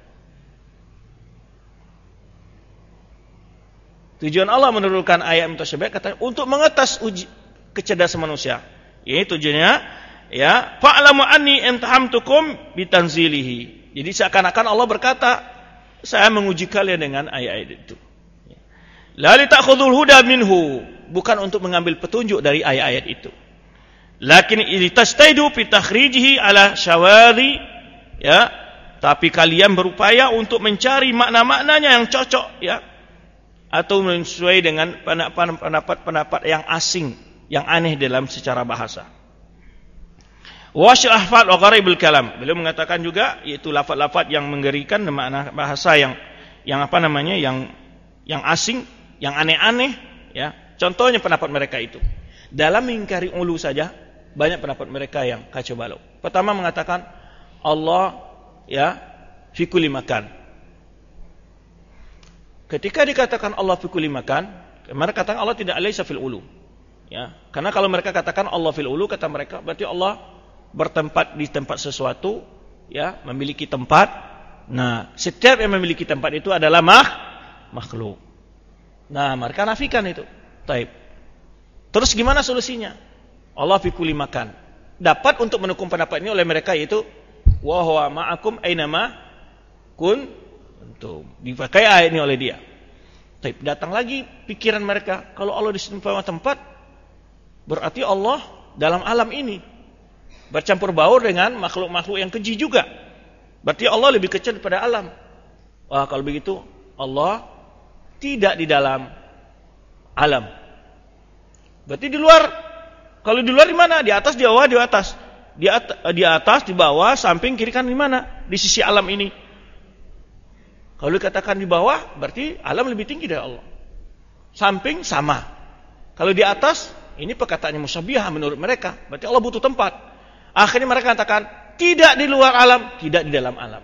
Tujuan Allah menurunkan ayat mutasyabihat katanya untuk mengetes uji kecerdasan manusia. Ini tujuannya, ya, fa'lamu anni imtahamtukum bitanzilihi. Jadi seakan-akan Allah berkata, saya menguji kalian dengan ayat-ayat itu. La li ta'khudhul huda minhu, bukan untuk mengambil petunjuk dari ayat-ayat itu. Lakin litastaidu fi takhrijihi ala syawadhi, ya, tapi kalian berupaya untuk mencari makna-maknanya yang cocok, ya, atau sesuai dengan pendapat-pendapat yang asing, yang aneh dalam secara bahasa. Wasyil ahfad wa gharibul kalam. Beliau mengatakan juga yaitu lafaz-lafaz yang mengerikan dan makna bahasa yang yang apa namanya yang yang asing, yang aneh-aneh ya. Contohnya pendapat mereka itu. Dalam mengingkari ulu saja banyak pendapat mereka yang kacau balau. Pertama mengatakan Allah ya fi kulli makan. Ketika dikatakan Allah fi kulli makan, mereka katakan Allah tidak laisa fil ulu. Ya, karena kalau mereka katakan Allah fil ulu, kata mereka berarti Allah bertempat di tempat sesuatu, ya, memiliki tempat. Nah, setiap yang memiliki tempat itu adalah mah, makhluk. Nah, mereka nafikan itu. Taib. Terus gimana solusinya? Allah fi kulli makan. Dapat untuk mendukung pendapat ini oleh mereka yaitu wa huwa ma'akum ainama kuntum. Dipakai ayat ini oleh dia. Taib. Datang lagi pikiran mereka, kalau Allah di semua tempat berarti Allah dalam alam ini bercampur baur dengan makhluk-makhluk yang keji juga. Berarti Allah lebih kecil daripada alam. Wah, kalau begitu Allah tidak di dalam alam. Berarti di luar. Kalau di luar di mana? Di atas, di bawah, di atas. Di atas, di atas, di bawah, samping, kiri, kanan di mana? Di sisi alam ini. Kalau dikatakan di bawah, berarti alam lebih tinggi dari Allah. Samping sama. Kalau di atas, ini perkataannya musyabihah menurut mereka. Berarti Allah butuh tempat. Akhirnya mereka katakan, tidak di luar alam, tidak di dalam alam.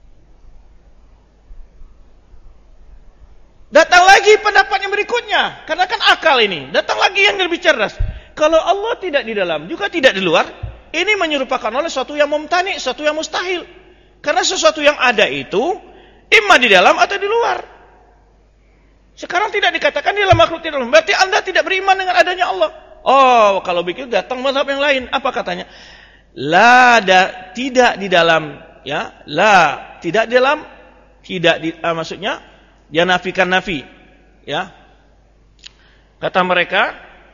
Datang lagi pendapat yang berikutnya. Karena kan akal ini. Datang lagi yang lebih cerdas. Kalau Allah tidak di dalam, juga tidak di luar. Ini menyerupakan oleh sesuatu yang mumtani, sesuatu yang mustahil. Karena sesuatu yang ada itu, imma di dalam atau di luar. Sekarang tidak dikatakan di dalam makhluk tidak dalam. Berarti Anda tidak beriman dengan adanya Allah. Oh, kalau begitu datang mazhab yang lain. Apa katanya? La da, tidak di dalam, ya. La, tidak di dalam, tidak di uh, maksudnya dia nafikan nafi, ya. Kata mereka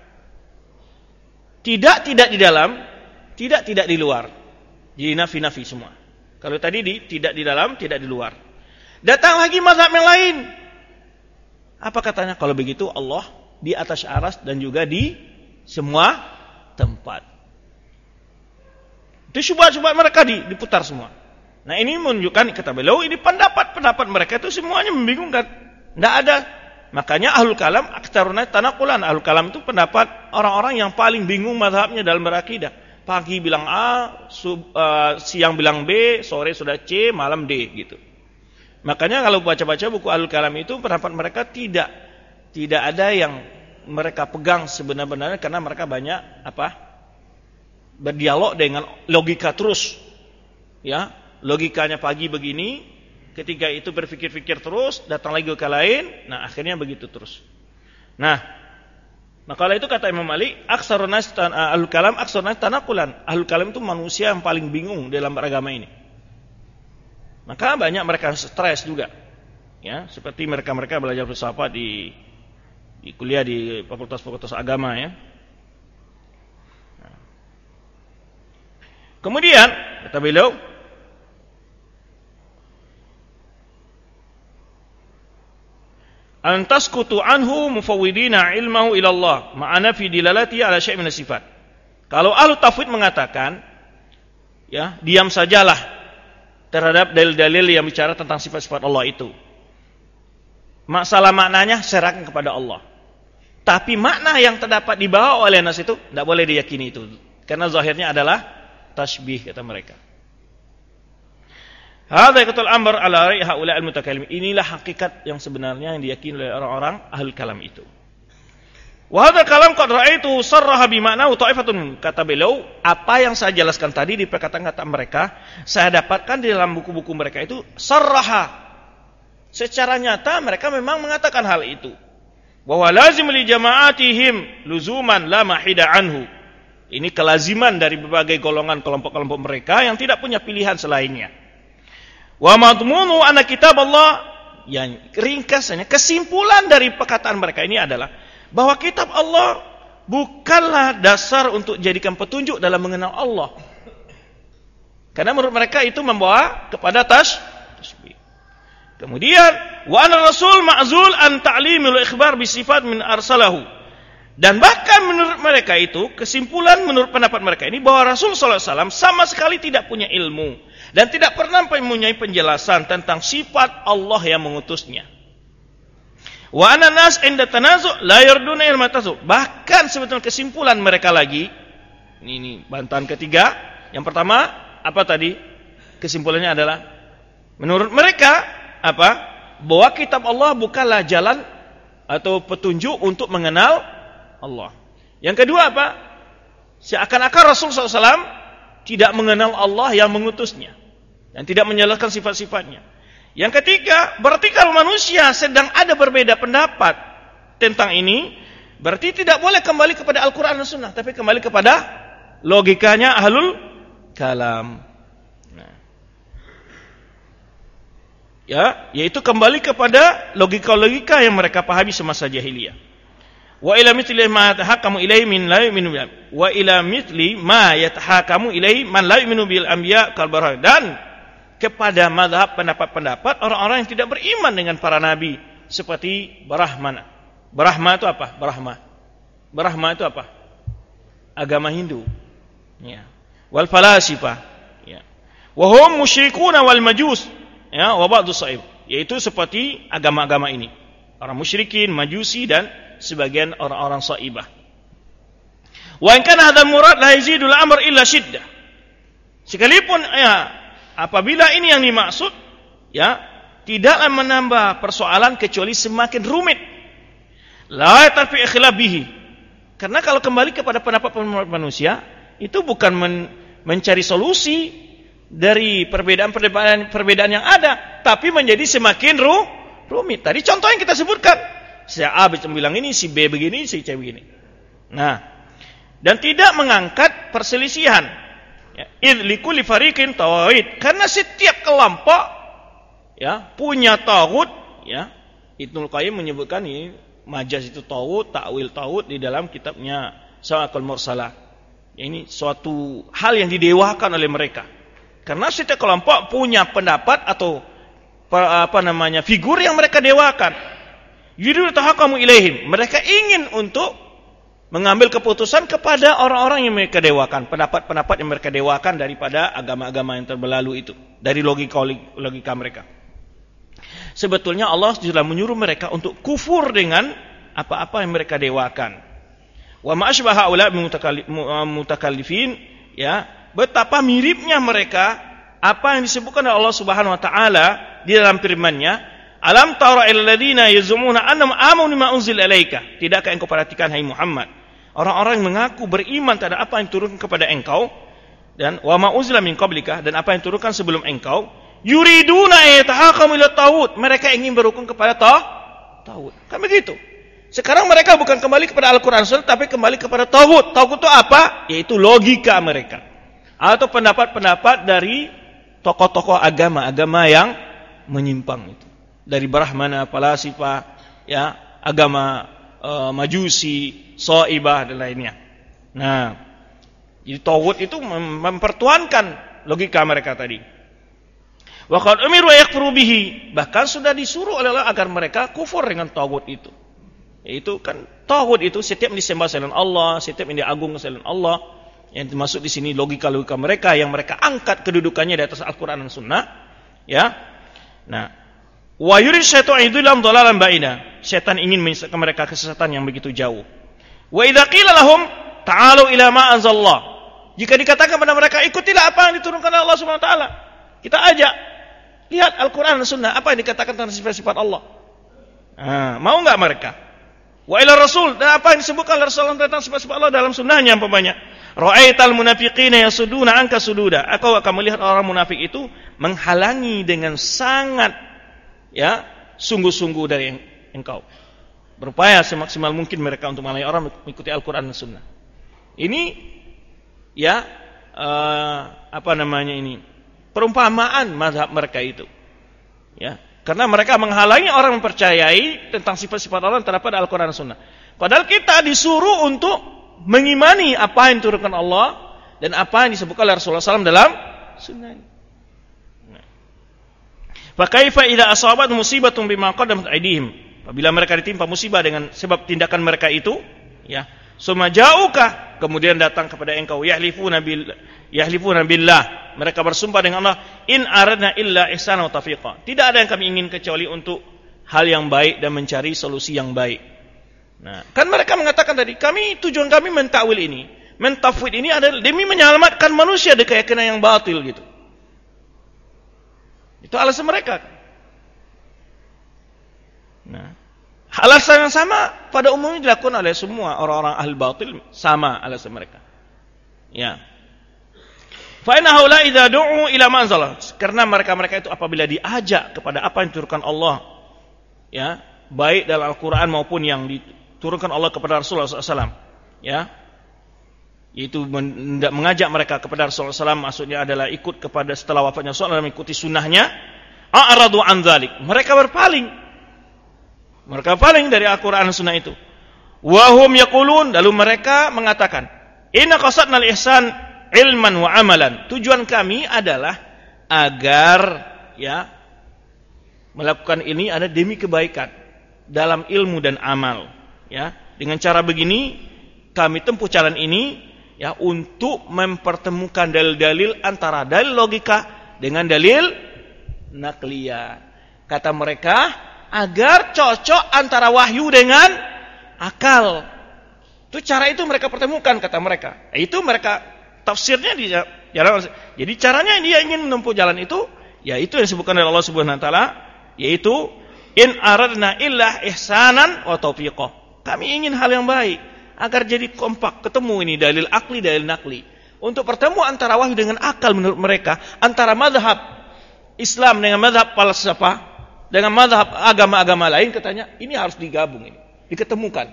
tidak tidak di dalam, tidak tidak di luar. Jadi nafi-nafi semua. Kalau tadi di tidak di dalam, tidak di luar. Datang lagi mazhab yang lain. Apa katanya? Kalau begitu Allah di atas aras dan juga di semua tempat. Itu syubhat-syubhat mereka diputar semua. Nah, ini menunjukkan kata beliau ini pendapat-pendapat mereka itu semuanya membingungkan. Tidak ada. Makanya ahlul kalam aktsaruna tanaqulan. Ahlul kalam itu pendapat orang-orang yang paling bingung mazhabnya dalam berakidah. Pagi bilang A, sub, uh, siang bilang B, sore sudah C, malam D gitu. Makanya kalau baca-baca buku ahlul kalam itu pendapat mereka tidak tidak ada yang mereka pegang sebenar-benarnya karena mereka banyak apa? Berdialog dengan logika terus. Ya, logikanya pagi begini, ketika itu berpikir-pikir terus, datang lagi ke lain, nah akhirnya begitu terus. Nah, maka itu kata Imam Malik, aksarun nas ahlul kalam aksarun nas tanaqulan. Ahlul kalam itu manusia yang paling bingung dalam beragama ini. Maka banyak mereka stres juga. Ya, seperti mereka-mereka belajar filsafat di di kuliah di fakultas-fakultas agama ya. Nah. Kemudian kata beliau antaskutu anhu mufawwidina ilmahu ila Allah ma'ana fi dilalati ala syai' min sifat. Kalau ahlu tafwid mengatakan ya, diam sajalah terhadap dalil-dalil yang bicara tentang sifat-sifat Allah itu. Masalah maknanya serahkan kepada Allah. Tapi makna yang terdapat di bawah oleh nas itu tidak boleh diyakini itu. Karena zahirnya adalah tasbih kata mereka. Hadza qatul amr ala ra'i haula al-mutakallimin. Inilah hakikat yang sebenarnya yang diyakini oleh orang-orang ahlul kalam itu. Wa hadza kalam qad ra'aitu sarraha bi ma'nahu ta'ifatun. Kata beliau, apa yang saya jelaskan tadi di perkataan-kata mereka, saya dapatkan di dalam buku-buku mereka itu sarraha. Secara nyata mereka memang mengatakan hal itu. Bahwa lazim li jama'atihim luzuman la mahida anhu. Ini kelaziman dari berbagai golongan kelompok-kelompok mereka yang tidak punya pilihan selainnya. Wa madmunu anna kitab Allah, yang ringkasannya kesimpulan dari perkataan mereka ini adalah bahwa kitab Allah bukanlah dasar untuk jadikan petunjuk dalam mengenal Allah. Karena menurut mereka itu membawa kepada tas tasbih. Kemudian wa anna rasul ma'zul an ta'limul ikhbar bi sifat min arsalahu. Dan bahkan menurut mereka itu, kesimpulan menurut pendapat mereka ini, bahwa Rasul sallallahu alaihi wasallam sama sekali tidak punya ilmu dan tidak pernah mempunyai penjelasan tentang sifat Allah yang mengutusnya. Wa anna nas inda tanazu' la yarduna ilma tazu. Bahkan sebetulnya kesimpulan mereka lagi, ini, ini bantahan ketiga. Yang pertama, apa tadi? Kesimpulannya adalah menurut mereka apa? Bahwa kitab Allah bukanlah jalan atau petunjuk untuk mengenal Allah. Yang kedua apa? Seakan-akan Rasul sallallahu alaihi wasallam tidak mengenal Allah yang mengutusnya dan tidak menjelaskan sifat-sifatnya. Yang ketiga, berarti kalau manusia sedang ada berbeda pendapat tentang ini, berarti tidak boleh kembali kepada Al-Quran dan Sunnah, tapi kembali kepada logikanya ahlul kalam. Nah. Ya, yaitu kembali kepada logika-logika yang mereka pahami semasa jahiliyah. Wa ila mithli ma yatahakamu ilaihi min la yu'minu bil wa ila mithli ma yatahakamu ilaihi man la yu'minu bil anbiya kal barah, dan kepada mazhab pendapat-pendapat orang-orang yang tidak beriman dengan para nabi seperti Brahmana. Brahma itu apa? Brahma. Brahma itu apa? Agama Hindu. Ya. Wal falasifah. Ya. Wa hum musyrikuna wal majus. Ya, wa ba'du sa'ib. Yaitu seperti agama-agama ini. Orang musyrikin, majusi dan sebagian orang-orang saibah. Wa in kana hadzal murad la yazidul amr illa shiddah. Sekalipun ya, apabila ini yang dimaksud, ya, tidaklah menambah persoalan kecuali semakin rumit. La tarfi ikhlaf bihi. Karena kalau kembali kepada pendapat manusia, itu bukan men- mencari solusi dari perbedaan-perbedaan perbedaan yang ada, tapi menjadi semakin ru- rumit. Tadi contoh yang kita sebutkan. Si A bilang ini, si B begini, si C begini. Nah, dan tidak mengangkat perselisihan. Ya, idz likulli fariqin tawhid. Karena setiap kelompok ya punya tauhid, ya. Ibnu Qayyim menyebutkan ini majaz itu tauhid, takwil tauhid di dalam kitabnya Sawa'iqul Mursalah. Ya, ini suatu hal yang didewakan oleh mereka. Karena setiap kelompok punya pendapat atau apa namanya figur yang mereka dewakan. Yuridu tahakamu ilaihim. Mereka ingin untuk mengambil keputusan kepada orang-orang yang mereka dewakan, pendapat-pendapat yang mereka dewakan daripada agama-agama yang terbelalu itu, dari logika-logika mereka. Sebetulnya Allah sudah menyuruh mereka untuk kufur dengan apa-apa yang mereka dewakan. Wa ma asbaha haula mutakallifin, ya, betapa miripnya mereka apa yang disebutkan oleh Allah Subhanahu wa taala di dalam firman-Nya, alam tara ilal ladzina yazumuna annahum amanu bima unzila ilaika. Tidakkah engkau perhatikan hai Muhammad, orang-orang yang mengaku beriman terhadap apa yang turunkan kepada engkau dan wa ma unzila min qablika, dan apa yang turunkan sebelum engkau, yuriduna yatahakamu ila tauhid, mereka ingin berukun kepada tauhid. Kan begitu. Sekarang mereka bukan kembali kepada Al-Qur'an Sunnah, tapi kembali kepada tauhid. Tauhid itu apa? Yaitu logika mereka atau pendapat-pendapat dari tokoh-tokoh agama-agama yang menyimpang itu. Dari Brahmana, Falasifah, ya, agama e, Majusi, Saibah dan lainnya. Nah, jadi tauhid itu mem- mempertuankan logika mereka tadi. Wa qad umiru yakfuru bihi, bahkan sudah disuruh oleh Allah agar mereka kufur dengan tauhid itu. Yaitu kan tauhid itu setiap yang disembah selain Allah, setiap yang diagung selain Allah, yang termasuk di sini logika-logika mereka yang mereka angkat kedudukannya di atas Al-Qur'an dan Sunnah, ya. Nah, wa yurid syaitan idlam dhalalan ba'ida. Syaitan ingin menyesatkan mereka kesesatan yang begitu jauh. Wa idza qila lahum ta'alu ila ma anzalallah. Jika dikatakan kepada mereka ikutilah apa yang diturunkan oleh Allah Subhanahu wa taala. Kita ajak lihat Al-Qur'an dan Sunnah, apa yang dikatakan tentang sifat-sifat Allah. Nah, mau enggak mereka? Wa ila rasul, dan apa yang disebutkan oleh Rasulullah tentang sifat-sifat Allah dalam sunnahnya umpamanya. Ra'aital munafiqina yasuduna anka sududa. Aku akan melihat orang munafik itu menghalangi dengan sangat, ya, sungguh-sungguh dari engkau. Berupaya semaksimal mungkin mereka untuk menghalangi orang mengikuti Al-Quran dan Sunnah. Ini, ya, uh, apa namanya ini, perumpamaan mazhab mereka itu. Ya, karena mereka menghalangi orang mempercayai tentang sifat-sifat Allah terdapat Al-Quran dan Sunnah. Padahal kita disuruh untuk mengimani apa yang diturunkan Allah dan apa yang disebutkan oleh Rasulullah shallallahu alaihi wasallam dalam sunnah. Fa kaifa idza asabat musibatun bima qaddamat aydihim? Apabila mereka ditimpa musibah dengan sebab tindakan mereka itu, Ya, summa ja'uka, kemudian datang kepada engkau, yahlifuna bil yahlifuna billah, mereka bersumpah dengan Allah, in aradna illa ihsana wa taufiqa. Tidak ada yang kami ingin kecuali untuk hal yang baik dan mencari solusi yang baik. Nah, kan mereka mengatakan tadi, kami tujuan kami mentakwil ini, mentafwid ini adalah demi menyelamatkan manusia dari keyakinan yang batil gitu. Itu alasan mereka. Nah, alasan yang sama pada umumnya dilakukan oleh semua orang-orang ahli batil, sama alasan mereka. Ya. Fa inna haula idza du'u ila ma anzala, karena mereka-mereka itu apabila diajak kepada apa yang diturunkan Allah, ya, baik dalam Al-Qur'an maupun yang diturunkan Allah kepada Rasulullah sallallahu alaihi wasallam, ya, yaitu mengajak mereka kepada Rasulullah sallallahu alaihi wasallam, maksudnya adalah ikut kepada setelah wafatnya Rasulullah, mengikuti sunnahnya, a'radu an dzalik, mereka berpaling, mereka paling dari Al-Qur'an dan sunnah itu. Wa hum yaqulun, lalu mereka mengatakan, inna qasadna al-ihsan ilman wa amalan, tujuan kami adalah agar, ya, melakukan ini ada demi kebaikan dalam ilmu dan amal, ya. Dengan cara begini kami tempuh jalan ini, ya, untuk mempertemukan dalil-dalil antara dalil logika dengan dalil nakliyah. Kata mereka, agar cocok antara wahyu dengan akal. Itu cara itu mereka pertemukan, kata mereka. Itu mereka tafsirnya di jalan. Jadi caranya dia ingin menempuh jalan itu, ya itu yang disebutkan oleh Allah Subhanahu wa taala, yaitu in aradna illa ihsanan wa taufiqah. Kami ingin hal yang baik agar jadi kompak, ketemu ini dalil akli, dalil nakli. Untuk bertemu antara wahyu dengan akal menurut mereka, antara mazhab Islam dengan mazhab falsafah, dengan mazhab agama-agama lain, katanya ini harus digabung, ini diketemukan.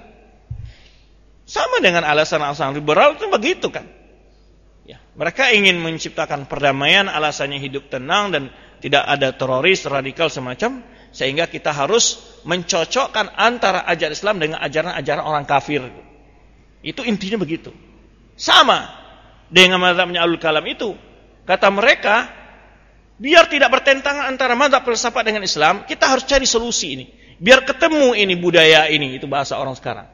Sama dengan alasan-alasan liberal itu begitu kan. Ya, mereka ingin menciptakan perdamaian, alasannya hidup tenang dan tidak ada teroris radikal semacam, sehingga kita harus mencocokkan antara ajaran Islam dengan ajaran-ajaran orang kafir. Itu intinya begitu. Sama dengan mazhabnya Ahlul Kalam itu. Kata mereka, biar tidak bertentangan antara mazhab filsafat dengan Islam, kita harus cari solusi ini. Biar ketemu ini budaya ini, itu bahasa orang sekarang.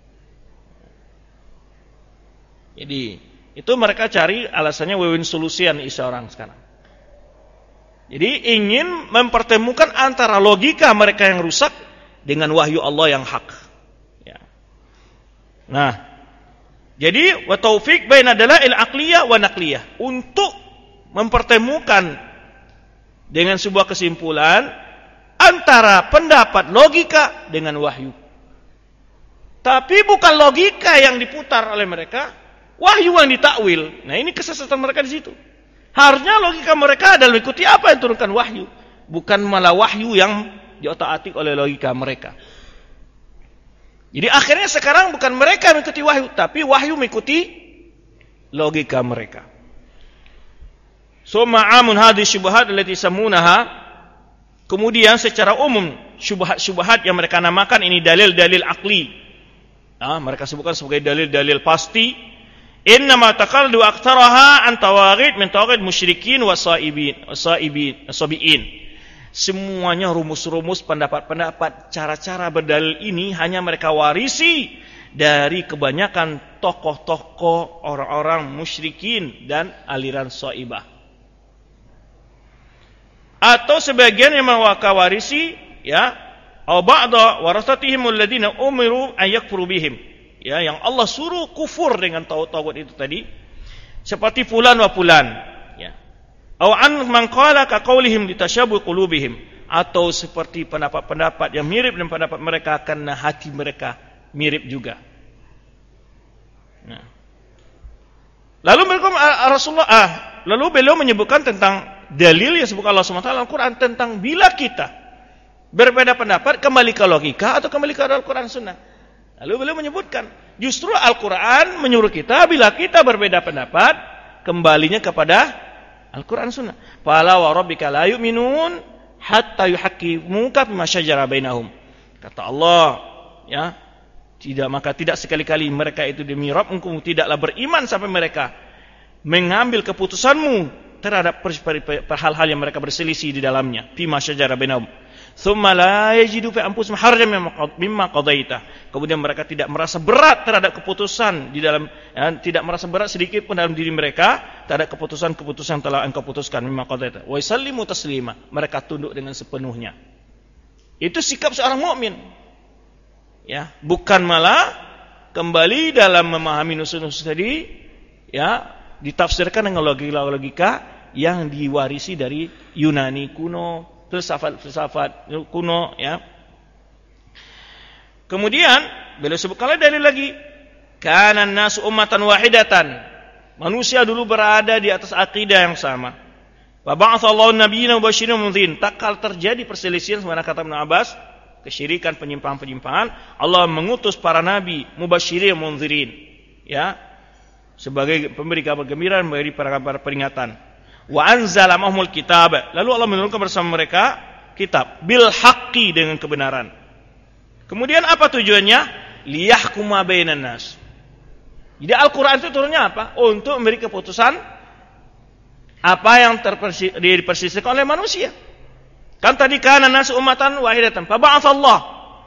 Jadi itu mereka cari alasannya win-win solution isi orang sekarang. Jadi ingin mempertemukan antara logika mereka yang rusak dengan wahyu Allah yang hak. Ya. Nah, jadi wa taufiq baina dalail aqliyah wa naqliyah, untuk mempertemukan dengan sebuah kesimpulan antara pendapat logika dengan wahyu. Tapi bukan logika yang diputar oleh mereka, wahyu yang ditakwil. Nah, ini kesesatan mereka di situ. Harusnya logika mereka adalah mengikuti apa yang turunkan wahyu, bukan malah wahyu yang diotak-atik oleh logika mereka. Jadi akhirnya sekarang bukan mereka mengikuti wahyu, tapi wahyu mengikuti logika mereka. Summa amun hadhihi syubhat allati samunaha, kemudian secara umum syubhat-syubhat yang mereka namakan ini dalil-dalil akli. Nah, mereka sebutkan sebagai dalil-dalil pasti. Innama taqallu aktsaraha an tawaghid min tawaghid musyrikin wasaibin wasaibin wasabiin. Semuanya rumus-rumus, pendapat-pendapat, cara-cara berdalil ini hanya mereka warisi dari kebanyakan tokoh-tokoh orang-orang musyrikin dan aliran saibah. Atau sebagian yang mereka warisi, ya, aw ba'da warasatihim alladziina umiru an yakfuru bihim. Ya, yang Allah suruh kufur dengan tauhid itu tadi, seperti fulan wa fulan, ya. Aw an man qala ka qaulihim litashabu qulubihim, atau seperti pendapat-pendapat yang mirip dengan pendapat mereka karena hati mereka mirip juga. Nah. Lalu mereka Rasulullah ah, lalu beliau menyebutkan tentang dalil yang disebut Allah Subhanahu wa taala Al-Qur'an tentang bila kita berbeda pendapat kembali ke logika atau kembali ke Al-Qur'an Sunnah. Lalu beliau menyebutkan, justru Al-Quran menyuruh kita bila kita berbeda pendapat, kembalinya kepada Al-Quran Sunnah. Fala wa rabbika la yu'minun hatta yuhaqqimuka fima syajara bainahum. Kata Allah, ya, tidak maka tidak sekali-kali mereka itu demi Rabbmu tidaklah beriman sampai mereka mengambil keputusanmu terhadap hal-hal yang mereka berselisih di dalamnya. Fima syajara bainahum. Tsumma la yajidu fi anfusihim harajan mimma qadaita. Kemudian mereka tidak merasa berat terhadap keputusan di dalam ya, tidak merasa berat sedikit pun dalam diri mereka terhadap keputusan-keputusan yang telah engkau putuskan mimma qadaita. Wa yusallimu taslima. Mereka tunduk dengan sepenuhnya. Itu sikap seorang mukmin. Ya, bukan malah kembali dalam memahami nusus-nusus tadi ya ditafsirkan dengan logika-logika yang diwarisi dari Yunani kuno, filsafat-filsafat kuno ya. Kemudian beliau sebutkan dalil lagi, kana an-nasu ummatan wahidatan. Manusia dulu berada di atas akidah yang sama. Wa ba'atsallahu an-nabiyina mubasysyirin wa mundzirin. Tak kala terjadi perselisihan sebenarnya kata Ibnu Abbas, kesyirikan, penyimpangan-penyimpangan, Allah mengutus para nabi mubasysyirin wa mundzirin ya, sebagai pemberi kabar gembira dan memberi para kabar peringatan. Wa anzala ma'humul kitab. Lalu Allah menurunkan bersama mereka kitab bil haqqi, dengan kebenaran. Kemudian apa tujuannya? Liyahkuma bainan nas. Jadi Al-Qur'an itu turunnya apa? Untuk memberi keputusan apa yang diperselisihkan oleh manusia. Kan tadi kana nas ummatan wahidatan fa ba'atsallah.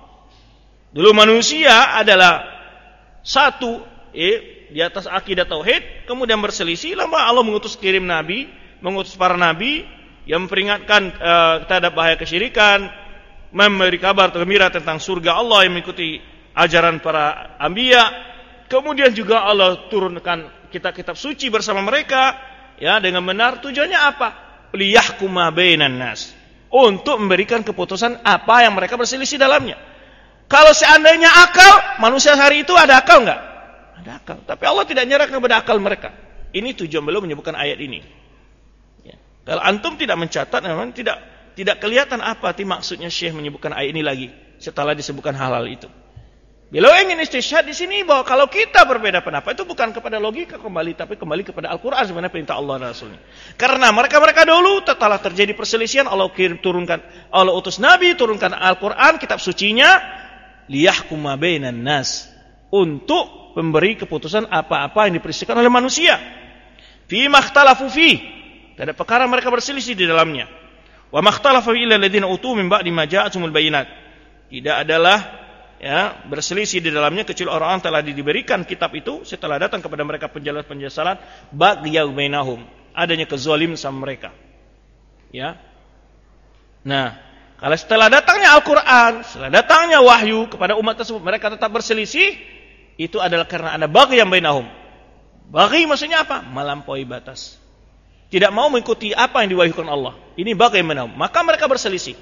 Dulu manusia adalah satu eh, di atas akidah tauhid, kemudian berselisih, lalu Allah mengutus kirim nabi, mengutus para nabi yang memperingatkan uh, terhadap bahaya kesyirikan, memberi kabar gembira tentang surga Allah yang mengikuti ajaran para anbiya. Kemudian juga Allah turunkan kitab-kitab suci bersama mereka ya dengan benar. Tujuannya apa? Liyahkuma bainan nas. Untuk memberikan keputusan apa yang mereka berselisih dalamnya. Kalau seandainya akal, manusia hari itu ada akal enggak? Ada akal. Tapi Allah tidak menyerahkan kepada akal mereka. Ini tujuan beliau menyebutkan ayat ini. Ya. Kalau antum tidak mencatat, memang tidak tidak kelihatan apa arti maksudnya Syekh menyebutkan ayat ini lagi setelah disebutkan hal-hal itu. Beliau ingin istishhad di sini bahwa kalau kita berbeda pendapat itu bukan kepada logika kembali, tapi kembali kepada Al-Quran sebenarnya perintah Allah dan Rasulnya. Karena mereka-mereka dulu telah terjadi perselisihan, Allah kirim turunkan, Allah utus Nabi, turunkan Al-Quran, kitab sucinya, liyahkuma bainan nas, untuk memberi keputusan apa-apa yang diperselisihkan oleh manusia. Fi makhtalafu fi, ada perkara mereka berselisih di dalamnya. Wa makhtalafu illa alladziina utu min ba'di ma ja'atumul bayyinat. Tidak adalah ya berselisih di dalamnya kecuali orang-orang telah diberikan kitab itu setelah datang kepada mereka penjelasan-penjelasan baghyaw bainahum, adanya kezaliman sama mereka. Ya. Nah, kalau setelah datangnya Al-Qur'an, setelah datangnya wahyu kepada umat tersebut mereka tetap berselisih, itu adalah karena ada baghyaw bainahum. Baghi maksudnya apa? Melampaui batas. Tidak mau mengikuti apa yang diwahyukan Allah. Ini baghyaw bainahum. Maka mereka berselisih.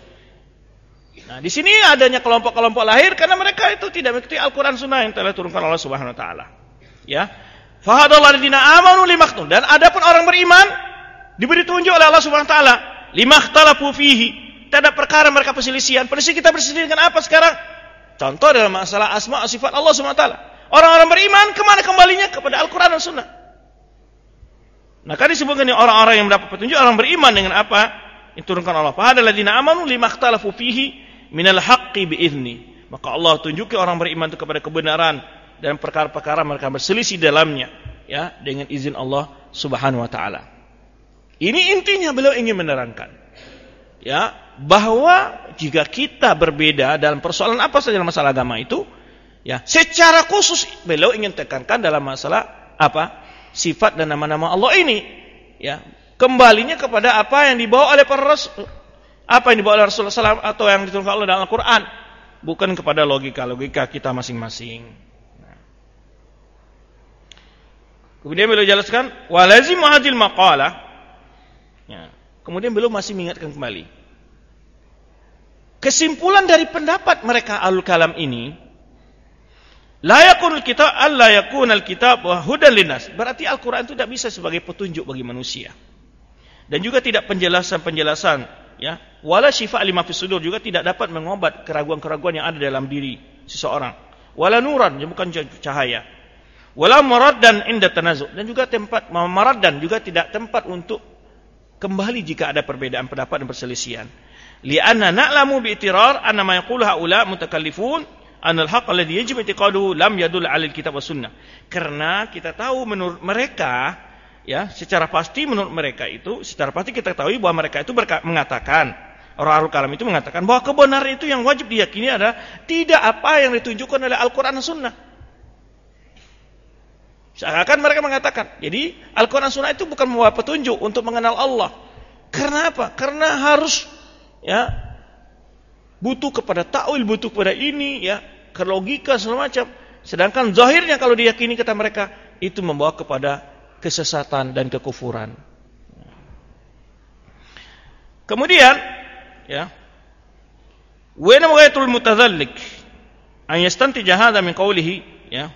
Nah, di sini adanya kelompok-kelompok lahir karena mereka itu tidak mengikuti Al-Quran Sunnah yang telah turunkan Allah Subhanahu Wa Taala. Ya, fahadallahu alladziina aamanu limakhtalafu. Dan adapun orang beriman diberi tunjuk oleh Allah Subhanahu Wa Taala limakhtalafu fihi. Tidak perkara mereka perselisihan. Perselisihan kita berselisih dengan apa sekarang? Contoh dalam masalah asma sifat Allah Subhanahu Wa Taala. Orang-orang beriman kemana kembalinya? Kepada Al-Quran dan Sunnah. Nah, kan disebutkan ini orang-orang yang mendapat petunjuk, orang beriman dengan apa yang turunkan Allah. Fahadallahu alladziina aamanu limakhtalafu fihi minal haqqi bi'izni. Maka Allah tunjuki orang beriman itu kepada kebenaran dan perkara-perkara mereka berselisih dalamnya ya dengan izin Allah Subhanahu wa taala. Ini intinya beliau ingin menerangkan ya bahwa jika kita berbeda dalam persoalan apa saja dalam masalah agama itu ya secara khusus beliau ingin tekankan dalam masalah apa? Sifat dan nama-nama Allah ini ya kembalinya kepada apa yang dibawa oleh para rasul, apa yang dibawa oleh Rasulullah shallallahu alaihi wasallam atau yang diturunkan Allah dalam Al-Quran, bukan kepada logika-logika kita masing-masing. Nah. Kemudian beliau jelaskan, walazim hadhil maqalah. Ya. Kemudian beliau masih mengingatkan kembali. Kesimpulan dari pendapat mereka Ahlul Kalam ini, la yakunul kitab alla yakunal kitab wa hudan linnas. Berarti Al-Quran itu tidak bisa sebagai petunjuk bagi manusia. Dan juga tidak penjelasan-penjelasan ya, wala syifa' lima fis sudur, juga tidak dapat mengobat keraguan-keraguan yang ada dalam diri seseorang. Wala nuran, bukan cahaya. Wala maraddan inda tanazu', dan juga tempat maraddan juga tidak tempat untuk kembali jika ada perbedaan pendapat dan perselisihan. Li'anna na'lamu bi'tirar anna ma yaqulu haula mutakallifun anal haqq alladhi yajib i'tiqaduhu lam yadul 'alal kitab was sunnah. Karena kita tahu menurut mereka ya, secara pasti menurut mereka itu, secara pasti kita ketahui bahwa mereka itu berka- mengatakan orang Ahlul Kalam itu mengatakan bahwa kebenaran itu yang wajib diyakini adalah tidak apa yang ditunjukkan oleh Al-Quran dan Sunnah. Seakan mereka mengatakan, jadi Al-Quran dan Sunnah itu bukan membawa petunjuk untuk mengenal Allah. Karena apa? Karena harus ya butuh kepada ta'wil, butuh kepada ini ya, ke logika segala macam. Sedangkan zahirnya kalau diyakini kata mereka itu membawa kepada kesesatan dan kekufuran. Kemudian ya, wa inna ghaitul mutadzallik an yastantija hadha min qawlihi ya.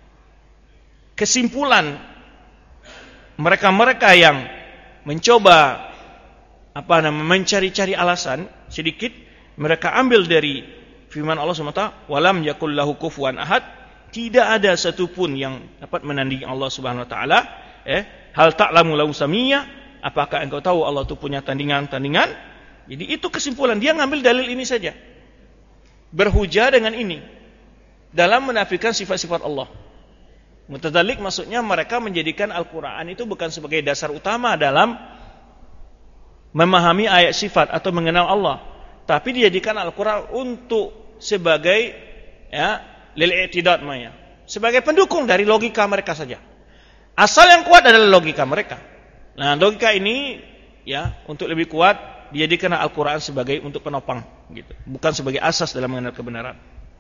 Kesimpulan mereka-mereka yang mencoba apa namanya mencari-cari alasan sedikit, mereka ambil dari firman Allah subhanahu wa taala, walam yakul lahu kufuwan ahad, tidak ada satupun yang dapat menandingi Allah subhanahu wa taala. Eh, hal ta'lamu lahu samiyya, apakah engkau tahu Allah itu punya tandingan-tandingan? Jadi itu kesimpulan, dia ngambil dalil ini saja, berhujah dengan ini dalam menafikan sifat-sifat Allah. Mutadzalik maksudnya mereka menjadikan Al-Quran itu bukan sebagai dasar utama dalam memahami ayat sifat atau mengenal Allah, tapi dijadikan Al-Quran untuk sebagai ya lil i'tidad maya, sebagai pendukung dari logika mereka saja. Asal yang kuat adalah logika mereka. Nah, logika ini ya untuk lebih kuat dijadikan Al-Quran sebagai untuk penopang gitu, bukan sebagai asas dalam mengenal kebenaran.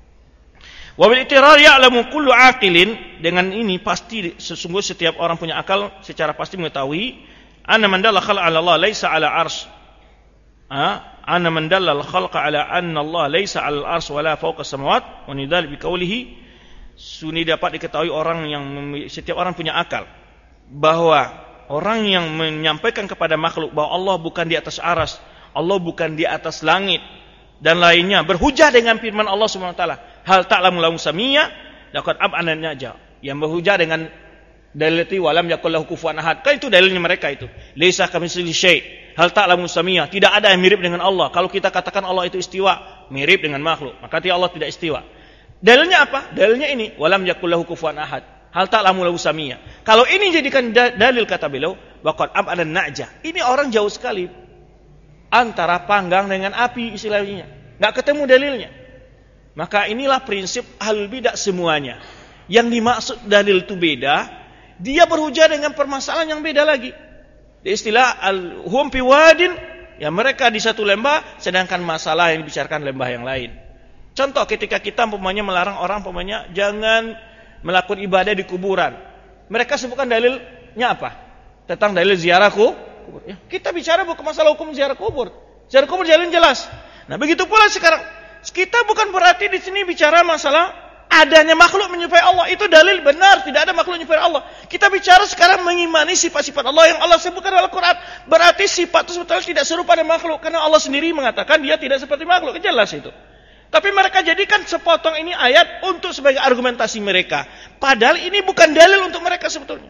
Wa bil itirar ya'lamu kullu aqilin, dengan ini pasti sesungguhnya setiap orang punya akal secara pasti mengetahui anna man dalla khalqa 'ala Allah laisa 'ala arsy. Ah, anna man dalla al-khalqa 'ala anna Allah laisa 'ala al-arsy wala fawqa as-samawat wa nidal bi qawlihi. Suni dapat diketahui orang yang setiap orang punya akal bahwa orang yang menyampaikan kepada makhluk bahwa Allah bukan di atas aras, Allah bukan di atas langit dan lainnya, berhujah dengan firman Allah Subhanahu wa taala, hal ta'lamu lahu samiyya, laqad ab'ana naja, yang berhujah dengan dalil itu walam yakul lahu kufuwan ahad. Kan itu dalilnya mereka itu. Laisa kamitslihi syai', hal ta'lamu samiyya, tidak ada yang mirip dengan Allah. Kalau kita katakan Allah itu istiwa, mirip dengan makhluk, maka Allah tidak istiwa. Dalilnya apa? Dalilnya ini, walam yakul lahu kufuwan ahad, hal ta'lamu lahu samiyya. Kalau ini jadikan dalil kata beliau, waqad ab'ana naja. Ini orang jauh sekali antara panggang dengan api istilahnya, nggak ketemu dalilnya. Maka inilah prinsip ahlul bidah semuanya. Yang dimaksud dalil itu beda, dia berhujah dengan permasalahan yang beda lagi. Di istilah al-hum fi wadin, ya mereka di satu lembah, sedangkan masalah yang dibicarakan lembah yang lain. Contoh ketika kita umpamanya melarang orang umpamanya jangan melakukan ibadah di kuburan. Mereka sebutkan dalilnya apa? Tentang dalil ziarah kubur. Ya, kita bicara bukan masalah hukum ziarah kubur. Ziarah kubur jalan jelas. Nah, begitu pula sekarang. Kita bukan berarti di sini bicara masalah adanya makhluk menyerupai Allah. Itu dalil benar, tidak ada makhluk menyerupai Allah. Kita bicara sekarang mengimani sifat-sifat Allah yang Allah sebutkan dalam Al-Quran. Berarti sifat itu sebetulnya tidak serupa dengan makhluk, karena Allah sendiri mengatakan dia tidak seperti makhluk. Jelas itu. Tapi mereka jadikan sepotong ini ayat untuk sebagai argumentasi mereka. Padahal ini bukan dalil untuk mereka sebetulnya.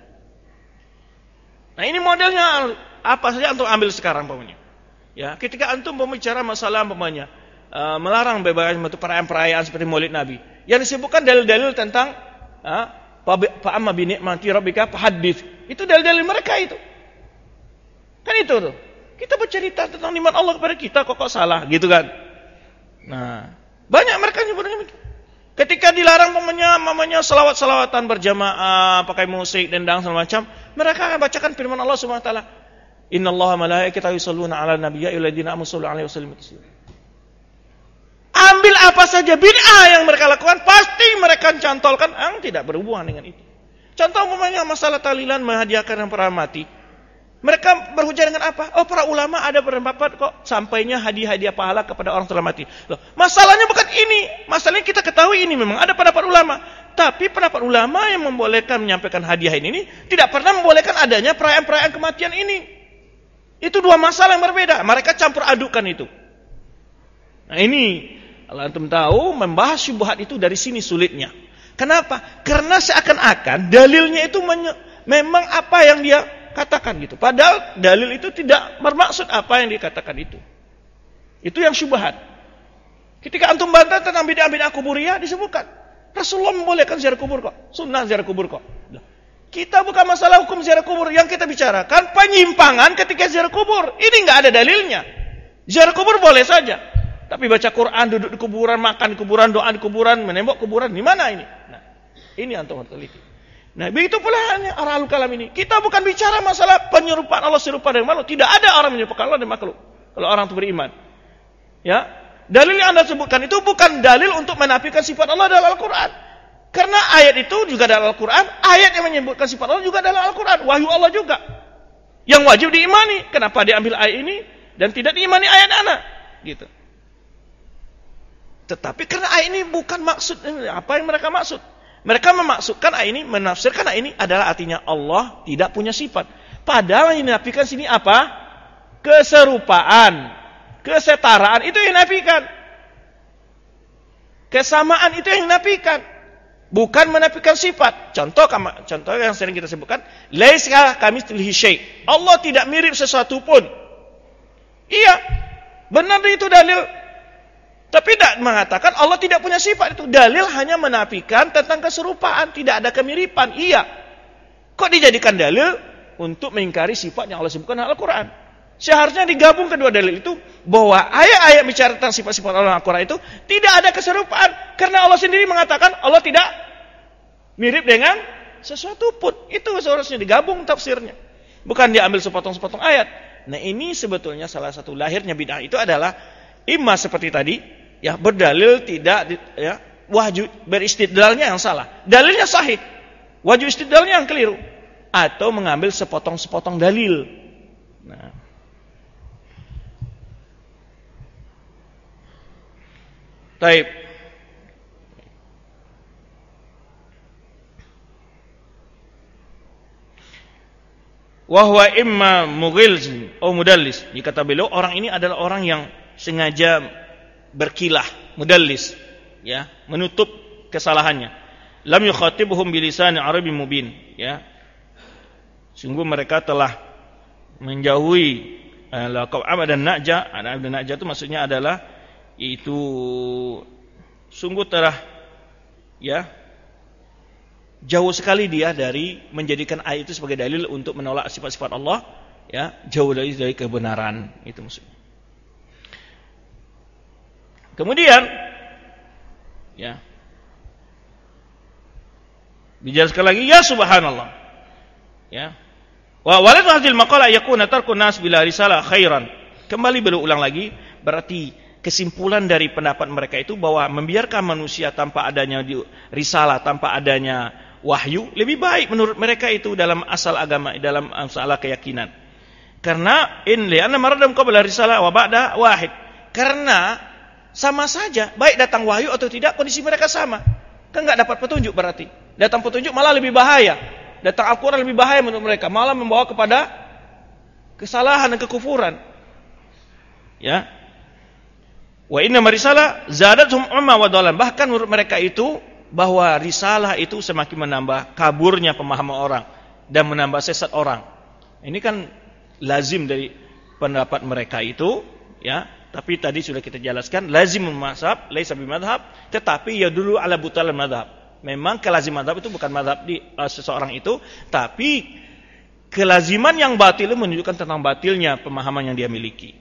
Nah, ini modelnya apa saja antum ambil sekarang umpamanya. Ya, ketika antum berbicara masalah umpamanya uh, melarang berbagai macam perayaan-perayaan seperti Maulid Nabi, yang disebutkan dalil-dalil tentang fa amma bi ni'mati rabbika fahaddits. Itu dalil-dalil mereka itu. Kan itu tuh. Kita bercerita tentang nikmat Allah kepada kita, kok kok salah gitu kan. Nah, banyak mereka nyebutnya begitu. Ketika dilarang mamanya mamanya selawat-selawatan berjamaah, pakai musik, dendang segala macam, mereka akan bacakan firman Allah Subhanahu wa taala, innallaha malaikatahu yusholluna 'alan nabiyyi ya ayyuhalladzina amanu shollu 'alaihi wa sallimu taslima. Ambil apa saja bid'ah yang mereka lakukan, pasti mereka cantolkan yang tidak berhubungan dengan itu. Contoh umpamanya masalah tahlilan menghadiahkan yang pernah mati. Mereka berhujah dengan apa? Oh, para ulama ada berpendapat kok sampainya hadiah-hadiah pahala kepada orang telah mati. Loh, masalahnya bukan ini. Masalahnya kita ketahui ini memang ada pendapat ulama. Tapi pendapat ulama yang membolehkan menyampaikan hadiah ini tidak pernah membolehkan adanya perayaan-perayaan kematian ini. Itu dua masalah yang berbeda. Mereka campur adukan itu. Nah, ini kalau antum tahu membahas syubhat itu dari sini sulitnya. Kenapa? Karena seakan-akan dalilnya itu menye- memang apa yang dia katakan gitu. Padahal dalil itu tidak bermaksud apa yang dikatakan itu. Itu yang syubhat. Ketika antum bantah tentang bid'ah-bid'ah kuburiyah disebutkan Rasulullah membolehkan ziarah kubur kok. Sunnah ziarah kubur kok. Kita bukan masalah hukum ziarah kubur, yang kita bicarakan penyimpangan ketika ziarah kubur. Ini enggak ada dalilnya. Ziarah kubur boleh saja. Tapi baca Quran, duduk di kuburan, makan di kuburan, doa di kuburan, menembok kuburan, di mana ini? Nah, ini antum harus teliti. Nah, begitu pula hanya Ahlul Kalam ini. Kita bukan bicara masalah penyerupaan Allah serupa dengan makhluk. Tidak ada orang menyerupakan Allah dengan makhluk. Kalau orang itu beriman. Ya, dalil yang Anda sebutkan itu bukan dalil untuk menafikan sifat Allah dalam Al-Quran. Karena ayat itu juga dalam Al-Quran, ayat yang menyebutkan sifat Allah juga dalam Al-Quran, wahyu Allah juga. Yang wajib diimani. Kenapa diambil ayat ini dan tidak diimani ayat anak? Gitu. Tetapi karena ayat ini bukan maksud apa yang mereka maksud. Mereka memaksudkan ayat ini, menafsirkan ayat ini adalah artinya Allah tidak punya sifat. Padahal yang dinafikan sini apa? Keserupaan, kesetaraan itu yang dinafikan. Kesamaan itu yang dinafikan. Bukan menafikan sifat. Contoh contoh yang sering kita sebutkan, laisa kamitslihi syai'. Allah tidak mirip sesuatu pun. Iya, benar itu dalil. Tapi tidak mengatakan Allah tidak punya sifat, itu dalil hanya menafikan tentang keserupaan, tidak ada kemiripan. Iya. Kok dijadikan dalil untuk mengingkari sifat yang Allah sebutkan dalam Al-Quran? Seharusnya digabung kedua dalil itu, bahwa ayat-ayat bicara tentang sifat-sifat Allah dalam Al-Quran itu tidak ada keserupaan, karena Allah sendiri mengatakan Allah tidak mirip dengan sesuatu pun. Itu seharusnya digabung tafsirnya, bukan diambil sepotong-sepotong ayat. Nah, ini sebetulnya salah satu lahirnya bid'ah itu adalah imma seperti tadi, ya, berdalil tidak, ya, wahyu beristidlalnya yang salah, dalilnya sahih, wahyu istidlalnya yang keliru, atau mengambil sepotong-sepotong dalil. Nah, taib. Wahwa imma mughil atau mudallis. Dikata beliau, orang ini adalah orang yang sengaja berkilah, mudallis, ya, menutup kesalahannya. Lam yukhatibuhum bilisan Arabi mubin, ya. Sungguh mereka telah menjauhi laqab Amad dan Najah. Amad dan Najah itu maksudnya adalah itu sungguh telah, ya, jauh sekali dia dari menjadikan ayat itu sebagai dalil untuk menolak sifat-sifat Allah, ya, jauh dari dari kebenaran, itu maksudnya. Kemudian, ya, dijelaskan lagi, ya subhanallah, ya, wa walad hadhil maqala yakuna tarkun nas bila risalah khairan. Kembali berulang lagi, berarti kesimpulan dari pendapat mereka itu bahwa membiarkan manusia tanpa adanya risalah, tanpa adanya wahyu lebih baik menurut mereka itu dalam asal agama, dalam masalah keyakinan. Karena in li'anna maradam qabla risalah wa ba'da wahid. Karena sama saja, baik datang wahyu atau tidak, kondisi mereka sama. Kan enggak dapat petunjuk berarti. Datang petunjuk malah lebih bahaya. Datang Al-Qur'an lebih bahaya menurut mereka, malah membawa kepada kesalahan dan kekufuran. Ya. Wa inna risalah zadatuhum umma wa dhalan. Bahkan menurut mereka itu bahwa risalah itu semakin menambah kaburnya pemahaman orang dan menambah sesat orang. Ini kan lazim dari pendapat mereka itu, ya. Tapi tadi sudah kita jelaskan, lazim mazhab laisa bimadhab, tetapi ya dulu ala butal madhab. Memang kelaziman madhab itu bukan madhab di uh, seseorang itu, tapi kelaziman yang batil menunjukkan tentang batilnya pemahaman yang dia miliki.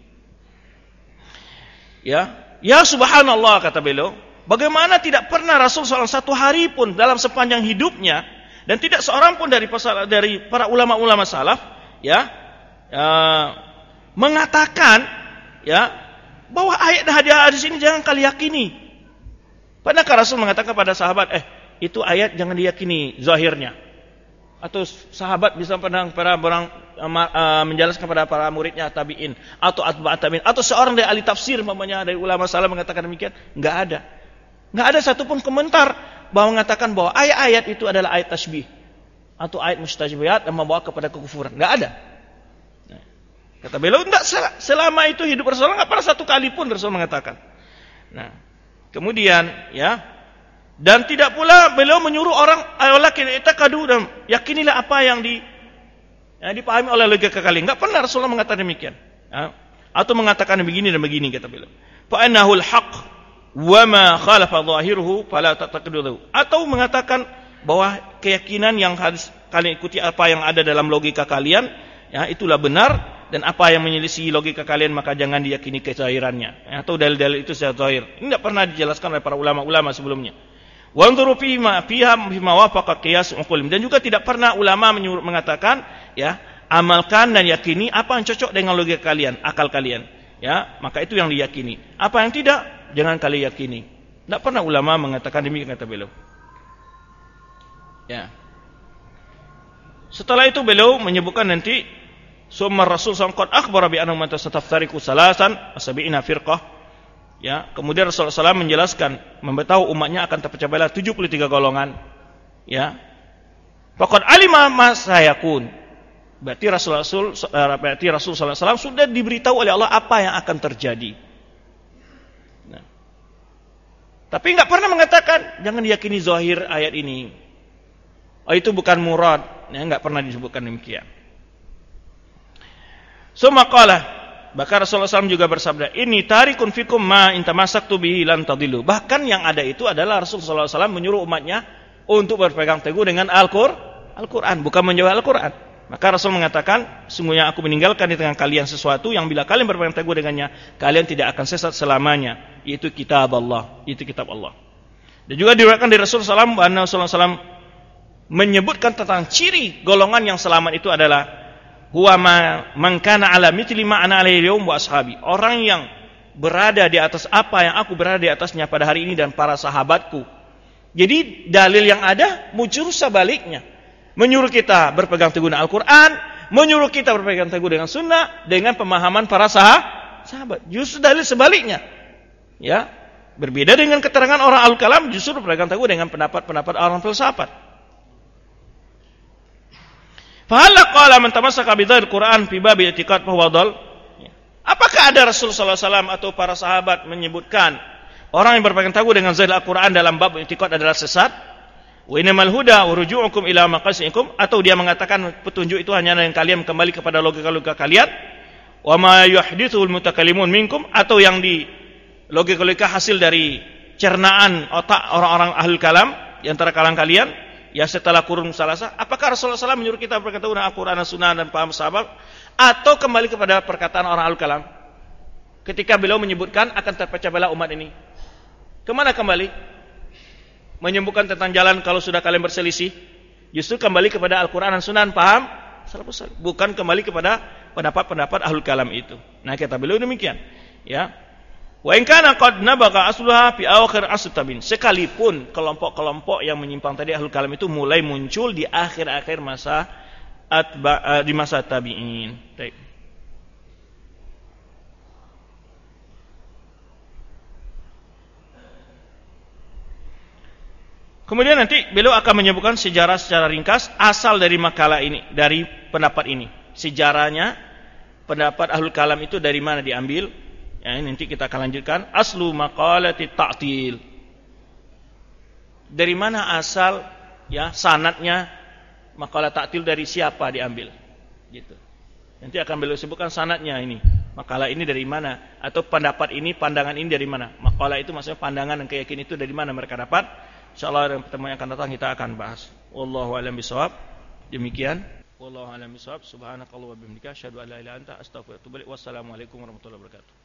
Ya, ya subhanallah, kata beliau, bagaimana tidak pernah Rasul sallallahu alaihi wasallam satu hari pun dalam sepanjang hidupnya, dan tidak seorang pun dari dari para ulama-ulama salaf, ya, uh, mengatakan, ya, bahwa ayat dan hadis ini jangan kalian yakini. Padahal Rasul mengatakan kepada sahabat, eh, itu ayat jangan diyakini zahirnya. Atau sahabat bisa pandang para orang uh, menjelaskan kepada para muridnya tabi'in atau atba'at tabi'in atau seorang dari ahli tafsir mamanya dari ulama salaf mengatakan demikian, enggak ada. Enggak ada satupun komentar bahwa mengatakan bahwa ayat-ayat itu adalah ayat tasbih atau ayat mustajabiyat yang membawa kepada kekufuran. Enggak ada. Nah, kata beliau, enggak, selama itu hidup Rasulullah enggak pernah satu kali pun Rasul mengatakan. Nah, kemudian, ya, dan tidak pula beliau menyuruh orang ayolakin itakadu dan yakinilah apa yang di ya, dipahami oleh logika kalian. Enggak pernah Rasulullah mengatakan demikian. Ya. Atau mengatakan begini dan begini, kata beliau. Fa annahul haqq wa ma khalafa zahiruhu fala tataqiduhu. Atau mengatakan bahwa keyakinan yang harus kalian ikuti apa yang ada dalam logika kalian, ya, itulah benar, dan apa yang menyelisih logika kalian maka jangan diyakini kezahirannya, atau dalil-dalil itu secara zahir. Ini tidak pernah dijelaskan oleh para ulama-ulama sebelumnya. Wa anzuru fi ma fiha bima wafaqa qiyas uqul, dan juga tidak pernah ulama menyuruh, mengatakan ya, amalkan dan yakini apa yang cocok dengan logika kalian, akal kalian, ya, maka itu yang diyakini. Apa yang tidak, jangan kalian yakini. Tidak pernah ulama mengatakan demikian, kata beliau. Ya. Setelah itu beliau menyebutkan nanti summa Rasul sallallahu alaihi wasallam qad akhbara bi anna ummata sataftariqu salasan wa sab'ina firqah. Ya, kemudian Rasulullah sallallahu alaihi wasallam menjelaskan, memberitahu umatnya akan terpecah belah tujuh puluh tiga golongan. Ya. Faqad alima ma sayakun. Berarti Rasul Rasul berarti Rasul sallallahu alaihi wasallam sudah diberitahu oleh Allah apa yang akan terjadi. Nah. Tapi enggak pernah mengatakan jangan diyakini zahir ayat ini. Oh, itu bukan murad. Ya, enggak pernah disebutkan demikian. Summa qala, bahkan Rasulullah sallallahu alaihi wasallam juga bersabda, "Inni tarikun fikum ma in tamassaktu bihi lan tadillu." Bahkan yang ada itu adalah Rasulullah sallallahu alaihi wasallam menyuruh umatnya untuk berpegang teguh dengan Al-Qur'an, Al-Qur'an, bukan menjauh Al-Qur'an. Maka Rasul mengatakan, "Sungguhnya aku meninggalkan di tengah kalian sesuatu yang bila kalian berpegang teguh dengannya, kalian tidak akan sesat selamanya, yaitu kitab Allah, yaitu kitab Allah." Dan juga diriwayatkan dari Rasulullah sallallahu alaihi wasallam, bahwa Rasulullah sallallahu alaihi wasallam menyebutkan tentang ciri golongan yang selamat itu adalah huwa man kana ala mithli ma ana alaihi yaum wa ashabi, orang yang berada di atas apa yang aku berada di atasnya pada hari ini dan para sahabatku. Jadi dalil yang ada muncul sebaliknya, menyuruh kita berpegang teguh dengan Al-Qur'an, menyuruh kita berpegang teguh dengan sunnah, dengan pemahaman para sahabat. Justru dalil sebaliknya, ya, berbeda dengan keterangan orang al-kalam, justru berpegang teguh dengan pendapat-pendapat orang filsafat. Fahalla qala man tamassaka bidhil Qur'an fi bab i'tiqad fa huwa dhal. Apakah ada Rasul sallallahu alaihi wasallam atau para sahabat menyebutkan orang yang berpegang teguh dengan zahir Al-Qur'an dalam bab i'tiqad adalah sesat? Wa innamal huda wa ruju'ukum ila maqasidikum, atau dia mengatakan petunjuk itu hanya yang kalian kembali kepada logika-logika kalian? Wa ma yuhditsul mutakallimun minkum, atau yang di logika-logika hasil dari cernaan otak orang-orang ahli kalam di antara kalangan kalian? Ya, setelah kurun salasa, apakah Rasulullah sallallahu alaihi wasallam menyuruh kita berkata dengan Al-Quran, Sunnah dan paham sahabat, atau kembali kepada perkataan orang al-kalam ketika beliau menyebutkan akan terpecah belah umat ini? Kemana kembali? Menyebutkan tentang jalan kalau sudah kalian berselisih, justru kembali kepada Al-Quran dan Sunnah dan paham salafus salih, bukan kembali kepada pendapat-pendapat ahlul kalam itu. Nah, kata beliau demikian, ya. Wa in kana qad nabaqa asluha fi akhir asr tabi'in, sekalipun kelompok-kelompok yang menyimpang tadi ahlul kalam itu mulai muncul di akhir-akhir masa atba, di masa tabi'in. Baik. Kemudian nanti beliau akan menyebutkan sejarah secara ringkas asal dari makalah ini, dari pendapat ini. Sejarahnya pendapat ahlul kalam itu dari mana diambil? Ya, nanti kita akan lanjutkan aslu maqalati ta'til. Dari mana asal, ya, sanadnya maqalah ta'til, dari siapa diambil? Gitu. Nanti akan beliau sebutkan sanadnya ini. Makalah ini dari mana, atau pendapat ini, pandangan ini dari mana? Makalah itu maksudnya pandangan dan keyakinan itu dari mana mereka dapat? Insyaallah dalam pertemuan yang akan datang kita akan bahas. Wallahu a'lam bishawab. Demikian. Wallahu a'lam bishawab. Subhanakallahumma wa bihamdika asyhadu an la ilaha illa anta astaghfiruka wa atubu ilaik. Wassalamualaikum warahmatullahi wabarakatuh.